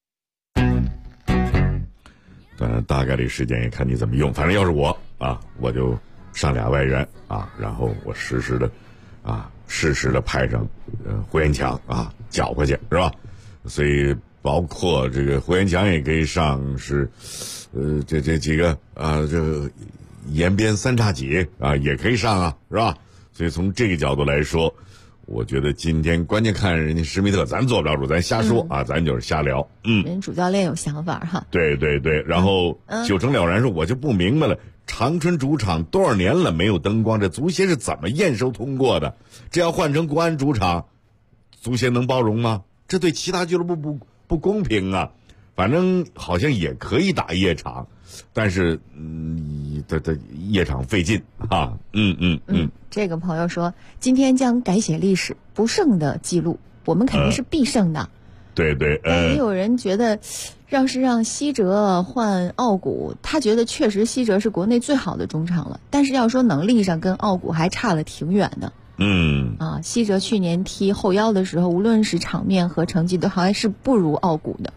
当然大概率事件也看你怎么用，反正要是我啊，我就上2外援啊，然后我适时的派上胡延强啊搅和去，是吧？所以包括这个胡延强也可以上，是这几个这个延边3叉戟啊也可以上啊，是吧？所以从这个角度来说， 我觉得今天关键看人家施密特，咱做不了主，咱瞎说啊，咱就是瞎聊。 人主教练有想法哈。 对对对，然后九成了然说，我就不明白了，长春主场多少年了没有灯光，这足协是怎么验收通过的？这要换成国安主场，足协能包容吗？这对其他俱乐部不公平啊！反正好像也可以打夜场，但是这夜场费劲啊。 这个朋友说，今天将改写历史，不胜的记录，我们肯定是必胜的。 对对， 也有人觉得，要是让西哲换奥古，他觉得确实西哲是国内最好的中场了，但是要说能力上跟奥古还差了挺远的。西哲去年踢后腰的时候，无论是场面和成绩都还是不如奥古的。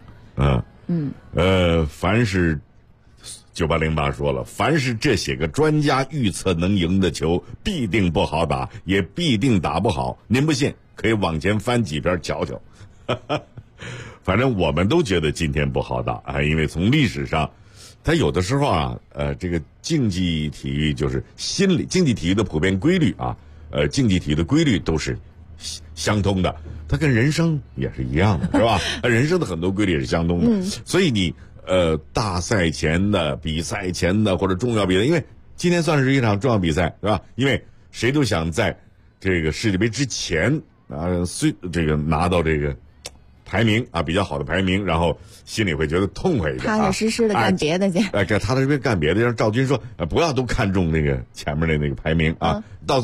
凡是9808说了，凡是这些个专家预测能赢的球，必定不好打，也必定打不好。您不信，可以往前翻几篇瞧瞧。反正我们都觉得今天不好打啊，因为从历史上，它有的时候啊，这个竞技体育就是竞技体育的普遍规律啊，竞技体育的规律都是相通的，它跟人生也是一样的，是吧？人生的很多规律也是相通的，所以你大赛前的、比赛前的或者重要比赛，因为今天算是一场重要比赛，对吧？因为谁都想在这个世界杯之前这个拿到这个排名啊，比较好的排名，然后心里会觉得痛快一点， 踏踏实实的干别的去。 这踏踏实实干别的，让赵军说，不要都看重那个前面的那个排名啊。到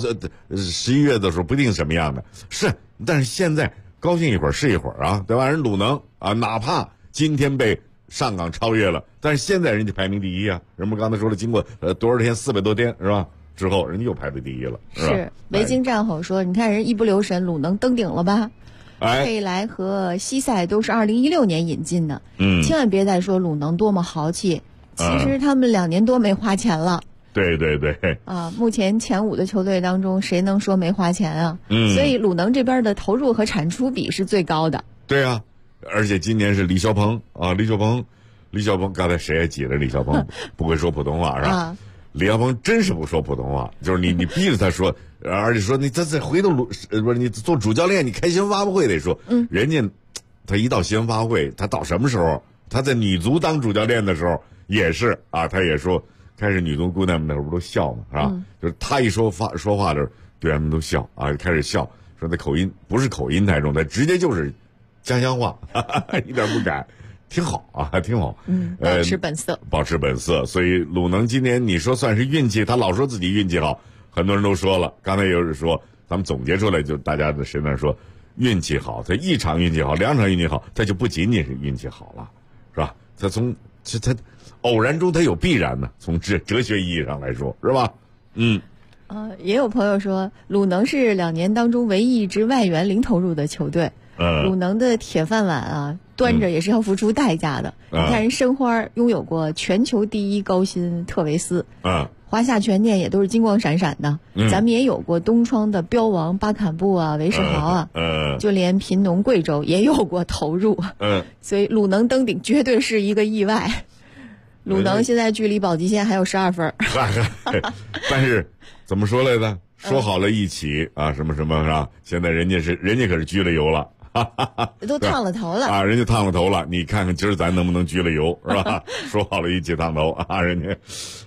11月的时候不一定什么样的，但是现在高兴一会儿是一会儿啊，对吧？人鲁能啊，哪怕今天被上港超越了，但是现在人家排名第一啊。人们刚才说了，经过多少天，400多天是吧？之后人家又排在第一了，是维京战吼说，你看人一不留神，鲁能登顶了吧？佩莱和西塞都是2016年引进的，千万别再说鲁能多么豪气，其实他们2年多没花钱了。 对对对。 目前前5的球队当中，谁能说没花钱啊？所以鲁能这边的投入和产出比是最高的。 对啊，而且今年是李霄鹏啊，李霄鹏，刚才谁也挤了李霄鹏不会说普通话是吧？李霄鹏真是不说普通话，就是你逼着他说，而且说你再回头不是你做主教练，你开新闻发布会得说，人家他一到新闻发布会，他到什么时候？他在女足当主教练的时候也是啊，他也说，开始女足姑娘们那会儿不都笑嘛，是吧？就是他一说话的时候，队员们都笑啊，开始笑，说那口音不是口音太重，他直接就是家乡话，一点不改。挺好啊，挺好。 保持本色， 保持本色。所以鲁能今年你说算是运气，他老说自己运气好，很多人都说了。刚才有人说，咱们总结出来，就大家的身上说运气好，他1场运气好，2场运气好，他就不仅仅是运气好了，是吧？他偶然中他有必然呢，从哲学意义上来说，是吧？ 也有朋友说，鲁能是2年当中唯一一支外援零投入的球队。鲁能的铁饭碗啊，端着也是要付出代价的。你看人申花拥有过全球第1高薪特维斯，华夏全念也都是金光闪闪的。咱们也有过东窗的标王巴坎布啊、韦世豪啊，就连贫农贵州也有过投入。所以鲁能登顶绝对是一个意外。鲁能现在距离保级线还有12分。 但是怎么说来着？说好了一起啊，什么什么是吧？现在人家可是拘了油了。 都烫了头了啊！人家烫了头了，你看看今儿咱能不能拘了油是吧？说好了一起烫头啊！人家，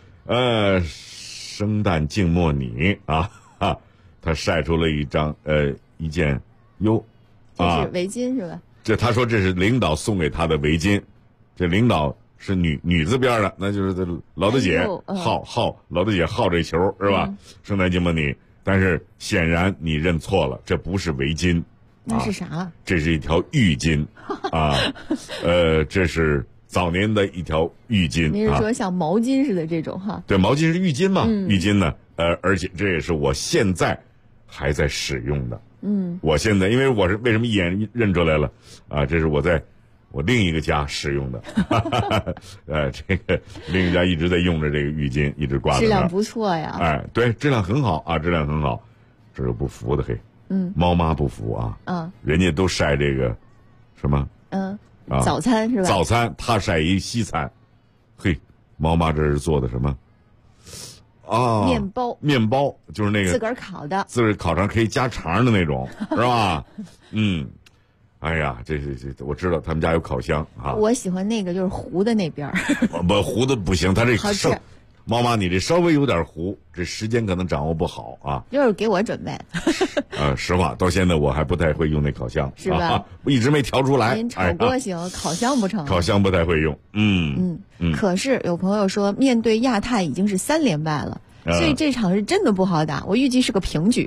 生旦净末你啊，他晒出了一件这是围巾是吧？ 他说这是领导送给他的围巾，这领导是女字边的，那就是这老大姐老大姐好这球是吧？生旦净末你，但是显然你认错了，这不是围巾。 那是啥？ 这是一条浴巾啊，这是早年的一条浴巾。 您是说像毛巾似的这种哈？ 对，毛巾是浴巾嘛？浴巾呢？而且这也是我现在还在使用的。我现在因为我是为什么一眼认出来了啊？这是我在我另一个家使用的，这个另一个家一直在用着这个浴巾，一直挂在那儿。 质量不错呀。 对，质量很好啊，质量很好。这有不服的嘿。猫妈不服啊！人家都晒这个什么？ 早餐是吧？ 早餐他晒一西餐，嘿，猫妈这是做的什么？ 啊，面包就是那个自个儿烤的， 自个儿烤肠可以加肠的那种，是吧？哎呀，这我知道他们家有烤箱啊。 我喜欢那个就是糊的那边不糊的不行，他这好吃。 猫妈，你这稍微有点糊，这时间可能掌握不好啊。 就是给我准备。 实话，到现在我还不太会用那烤箱， 是吧？ 我一直没调出来。 炒锅行，烤箱不成。 烤箱不太会用。 可是有朋友说，面对亚太已经是3连败了，所以这场是真的不好打。我预计是个平局。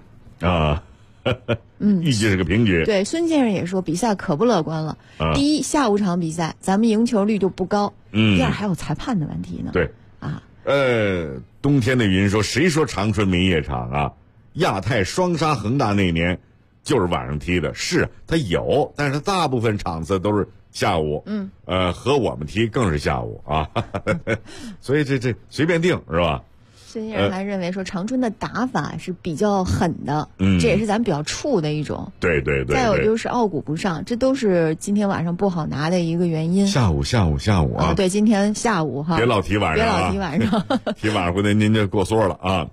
预计是个平局。 对，孙先生也说比赛可不乐观了。第一，下午场比赛咱们赢球率就不高。第二，还有裁判的问题呢。 对。冬天的云说，谁说长春没夜场啊？亚太双杀恒大那年就是晚上踢的，是它有，但是大部分场次都是下午。和我们踢更是下午啊。所以这随便定是吧？ 孙先生还认为说，长春的打法是比较狠的，这也是咱比较怵的一种。 对。 再有就是傲骨不上，这都是今天晚上不好拿的一个原因。 下午啊！ 对，今天下午哈。 别老提晚上， 提晚上， 提晚上回头您就过缩了啊。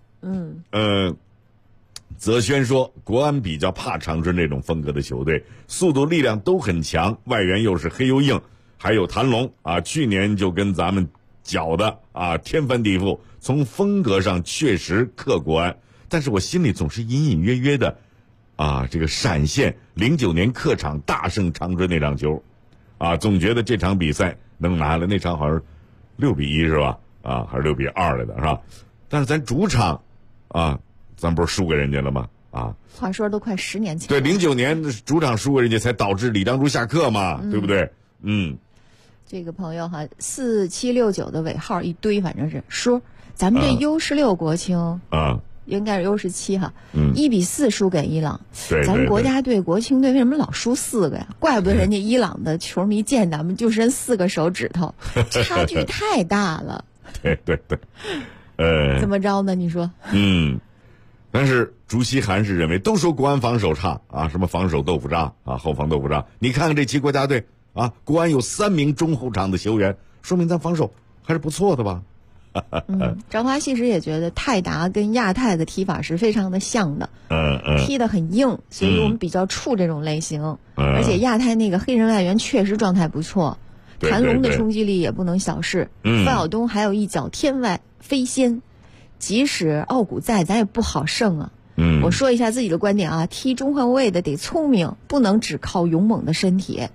泽轩说，国安比较怕长春这种风格的球队，速度力量都很强，外援又是黑又硬，还有谭龙啊，去年就跟咱们搅的啊天翻地覆。从风格上确实克国安，但是我心里总是隐隐约约的，这个闪现09年客场大胜长春那场球，总觉得这场比赛能拿了。那场好像6-1是吧？还是6-2来的是吧？但是咱主场咱不是输给人家了吗？ 话说都快10年前。 对，09年主场输给人家，才导致李章洙下课嘛，对不对？ 这个朋友哈，4769的尾号一堆，反正是说。咱们这U16国青应该是U17哈，1-4输给伊朗。 对， 咱国家队、国青队为什么老输4个呀？怪不得人家伊朗的球迷见咱们就伸4个手指头，差距太大了。 对， 怎么着呢？你说？ 但是竹溪韩是认为，都说国安防守差什么防守豆腐渣后防豆腐渣。你看看这期国家队国安有3名中后场的球员，说明咱防守还是不错的吧？ 张华其实也觉得泰达跟亚太的踢法是非常的像的，踢得很硬，所以我们比较怵这种类型。而且亚太那个黑人外援确实状态不错，谭龙的冲击力也不能小视。范晓东还有一脚天外飞仙，即使傲骨在，咱也不好胜啊。我说一下自己的观点踢中后卫的得聪明，不能只靠勇猛的身体。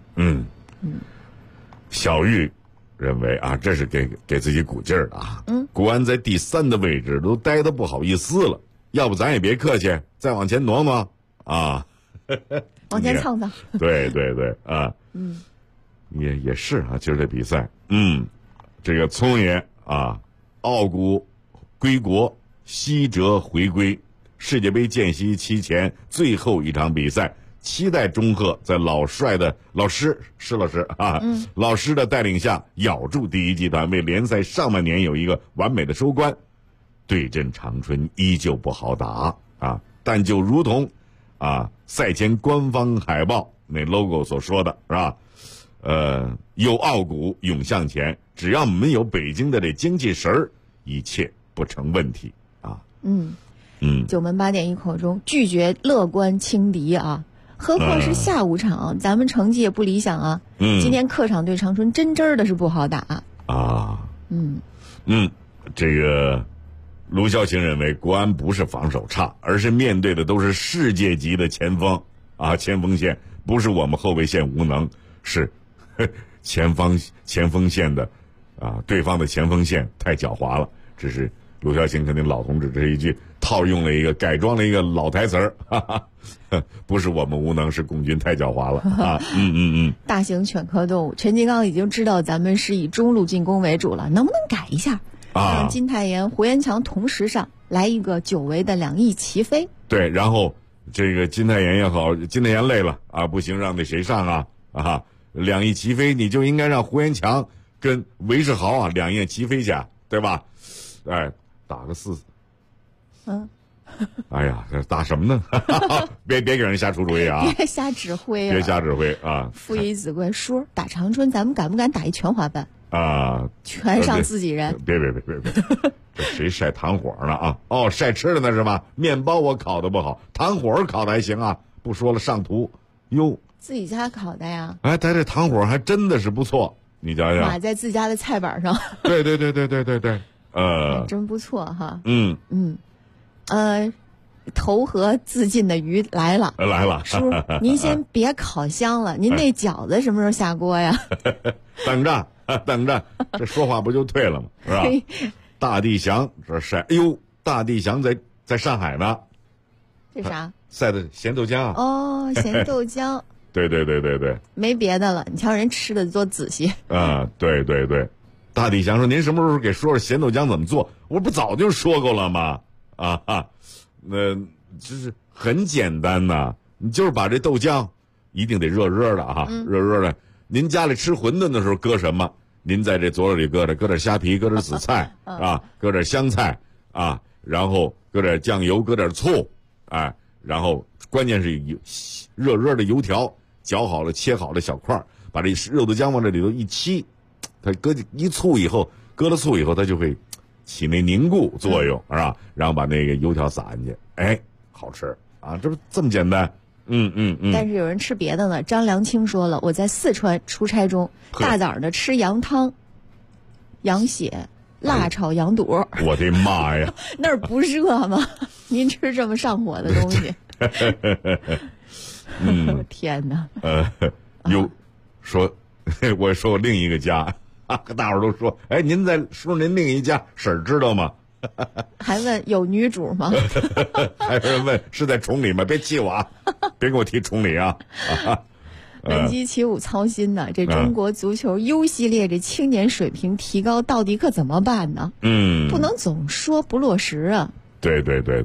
小玉认为这是给自己鼓劲儿的国安在第3的位置都待得不好意思了，要不咱也别客气，再往前挪挪往前蹭蹭。 对也是今儿这比赛，这个聪爷傲骨归国，西哲回归，世界杯间隙期前最后一场比赛。期待钟赫在老师的带领下咬住第一集团，为联赛上半年有一个完美的收官。对阵长春依旧不好打但就如同赛前官方海报那 logo 所说的是吧？有傲骨涌向前，只要我们有北京的这精气神儿，一切不成问题九门8点1口中拒绝乐观轻敌何况是下午场，咱们成绩也不理想今天客场对长春真的是不好打这个卢孝清认为，国安不是防守差，而是面对的都是世界级的前锋前锋线，不是我们后卫线无能，是前锋线的对方的前锋线太狡猾了。这是卢孝清肯定老同志这一句套用了一个改装了一个老台词儿，不是我们无能，是共军太狡猾了大型犬科动物陈金刚已经知道咱们是以中路进攻为主了，能不能改一下，让金泰妍、胡彦强同时上来一个久违的2翼齐飞？ 对，然后这个金泰妍也好，金泰妍累了不行，让那谁上2翼齐飞，你就应该让胡彦强跟韦世豪2翼齐飞去，对吧？打个4。哎呀，这打什么呢？别给人瞎出主意别瞎指挥别瞎指挥父以子贵，说打长春，咱们敢不敢打一全华班全上自己人？ 别， 这谁晒糖火呢啊？哦，晒吃的呢是吧？面包我烤的不好，糖火烤的还行啊。不说了，上图哟， 自己家烤的呀？ 哎，他这糖火还真的是不错，你瞧瞧， 码在自家的菜板上。 对， 真不错哈。投河自尽的鱼来了，叔，您先别烤箱了，您那饺子什么时候下锅呀？ 等着，这说话不就对了吗？是吧？大地祥这晒，哎呦，大地祥在上海呢。 这啥？ 晒的咸豆浆。 哦，咸豆浆。 对。 没别的了，你瞧人吃的多仔细。 啊，对。大地祥说：“您什么时候给说说咸豆浆怎么做？我不早就说过了吗？那就是很简单呐，你就是把这豆浆一定得热热的啊，热的。您家里吃馄饨的时候搁什么？您在这佐料里搁点虾皮，搁点紫菜啊，搁点香菜啊，然后搁点酱油，搁点醋，哎，然后关键是热的油条，搅好了切好了小块，把这肉豆浆往这里头一沏，它搁了醋以后，它就会起那凝固作用，是吧？然后把那个油条撒进去，哎，好吃啊！这不这么简单？ 但是有人吃别的呢。张良清说了，我在四川出差中，大早的吃羊汤、羊血、辣炒羊肚。 我的妈呀！ 那儿不热吗？您吃这么上火的东西？天哪！ 我说我另一个家。大伙儿都说，哎，您说您另一家婶儿知道吗？ 还问有女主吗？ 还有人问是在崇礼吗？别气我啊，别给我提崇礼啊！ 本集起舞操心呢，这中国足球 U 系列这青年水平提高到底可怎么办呢？不能总说不落实啊。 对，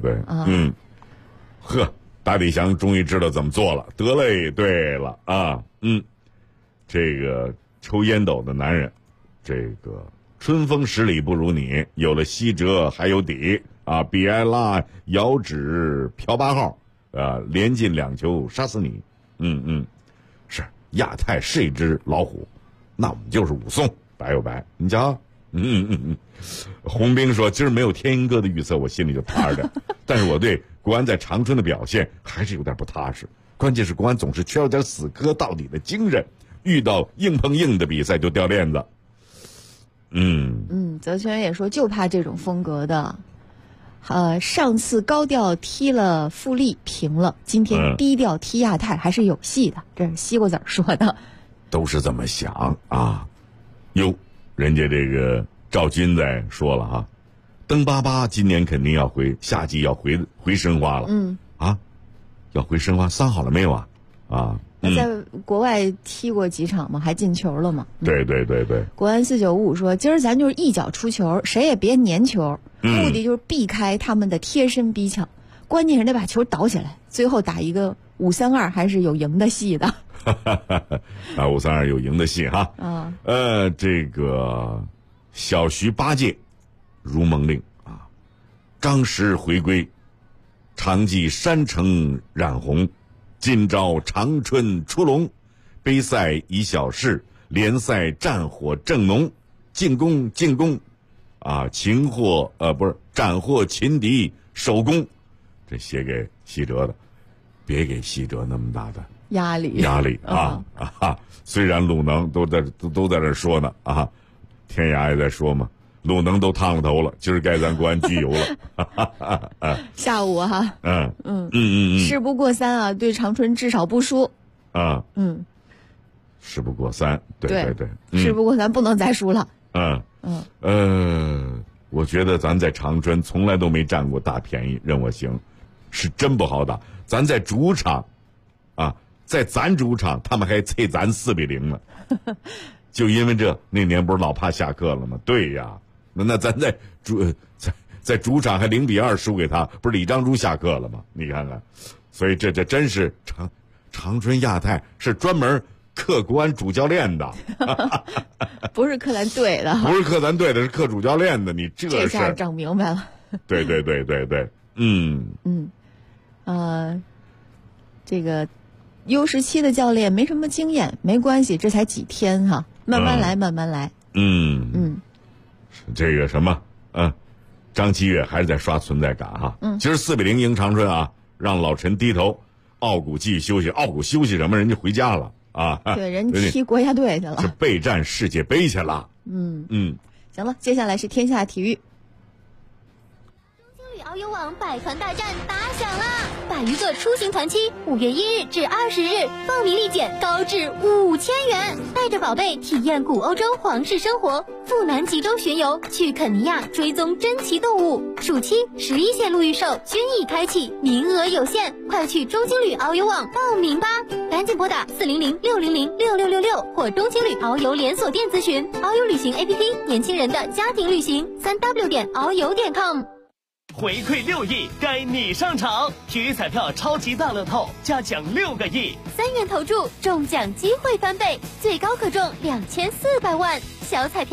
大地祥终于知道怎么做了，得嘞，对了啊，这个抽烟斗的男人。这个春风十里不如你，有了西哲还有底啊！比埃拉遥指朴8号连进2球杀死你。是亚太是一只老虎，那我们就是武松，白有白。你瞧，洪兵说今儿没有天鹰哥的预测，我心里就踏实点。但是我对国安在长春的表现还是有点不踏实，关键是国安总是缺少点死磕到底的精神，遇到硬碰硬的比赛就掉链子。 泽泉也说就怕这种风格的，上次高调踢了富力平了，今天低调踢亚太还是有戏的，这是西瓜子说的。 都是这么想啊。人家这个赵军在说了哈，登巴巴今年肯定要夏季要回申花了。要回申花，3好了没有啊？ 在国外踢过几场吗？还进球了吗？ 对。 国安4955说，今儿咱就是一脚出球，谁也别粘球，目的就是避开他们的贴身逼抢，关键是得把球倒起来，最后打一个5-3-2，还是有赢的戏的。 5-3-2有赢的戏哈。这个小徐8届如梦令啊，张石回归，常记山城染红。今朝长春出笼，杯赛已小事，联赛战火正浓，进攻啊！斩获秦敌首功，这写给西哲的，别给西哲那么大的压力啊！虽然鲁能都在这说呢啊，天涯也在说嘛，鲁能都烫了头了，今儿该咱国安居游了。 下午哈，事不过3啊，对长春至少不输啊。 事不过3，对， 事不过3不能再输了。 我觉得咱在长春从来都没占过大便宜，任我行，是真不好打。咱在主场啊，在咱主场，他们还啐咱4-0呢。就因为那年不是老怕下课了吗？对呀。那咱在主场还0-2输给他，不是李章洙下课了吗？你看看，所以这真是长春亚太是专门克国安主教练的， 不是克咱队的， 不是克咱队的，是克主教练的。你这下整明白了。 对， 这个 U17的教练没什么经验，没关系，这才几天哈，慢慢来。 这个什么张继岳还是在刷存在感哈。其实4-0赢长春啊，让老陈低头，奥古继续休息，奥古休息什么？人家回家了啊。 对，人踢国家队去了， 是备战世界杯去了。 行了，接下来是天下体育。 遨游网百团大战打响了，100余个出行团期，5月1日至20日，报名立减高至5000元，带着宝贝体验古欧洲皇室生活，赴南极洲巡游，去肯尼亚追踪珍奇动物。暑期11线路预售均已开启，名额有限，快去中青旅遨游网报名吧！赶紧拨打400-600-6666或中青旅遨游连锁店咨询。遨游旅行 APP， 年轻人的家庭旅行，3w.遨游.com。 回馈6亿，该你上场！体育彩票超级大乐透加奖6个亿 ，3元投注中奖机会翻倍，最高可中2400万。小彩票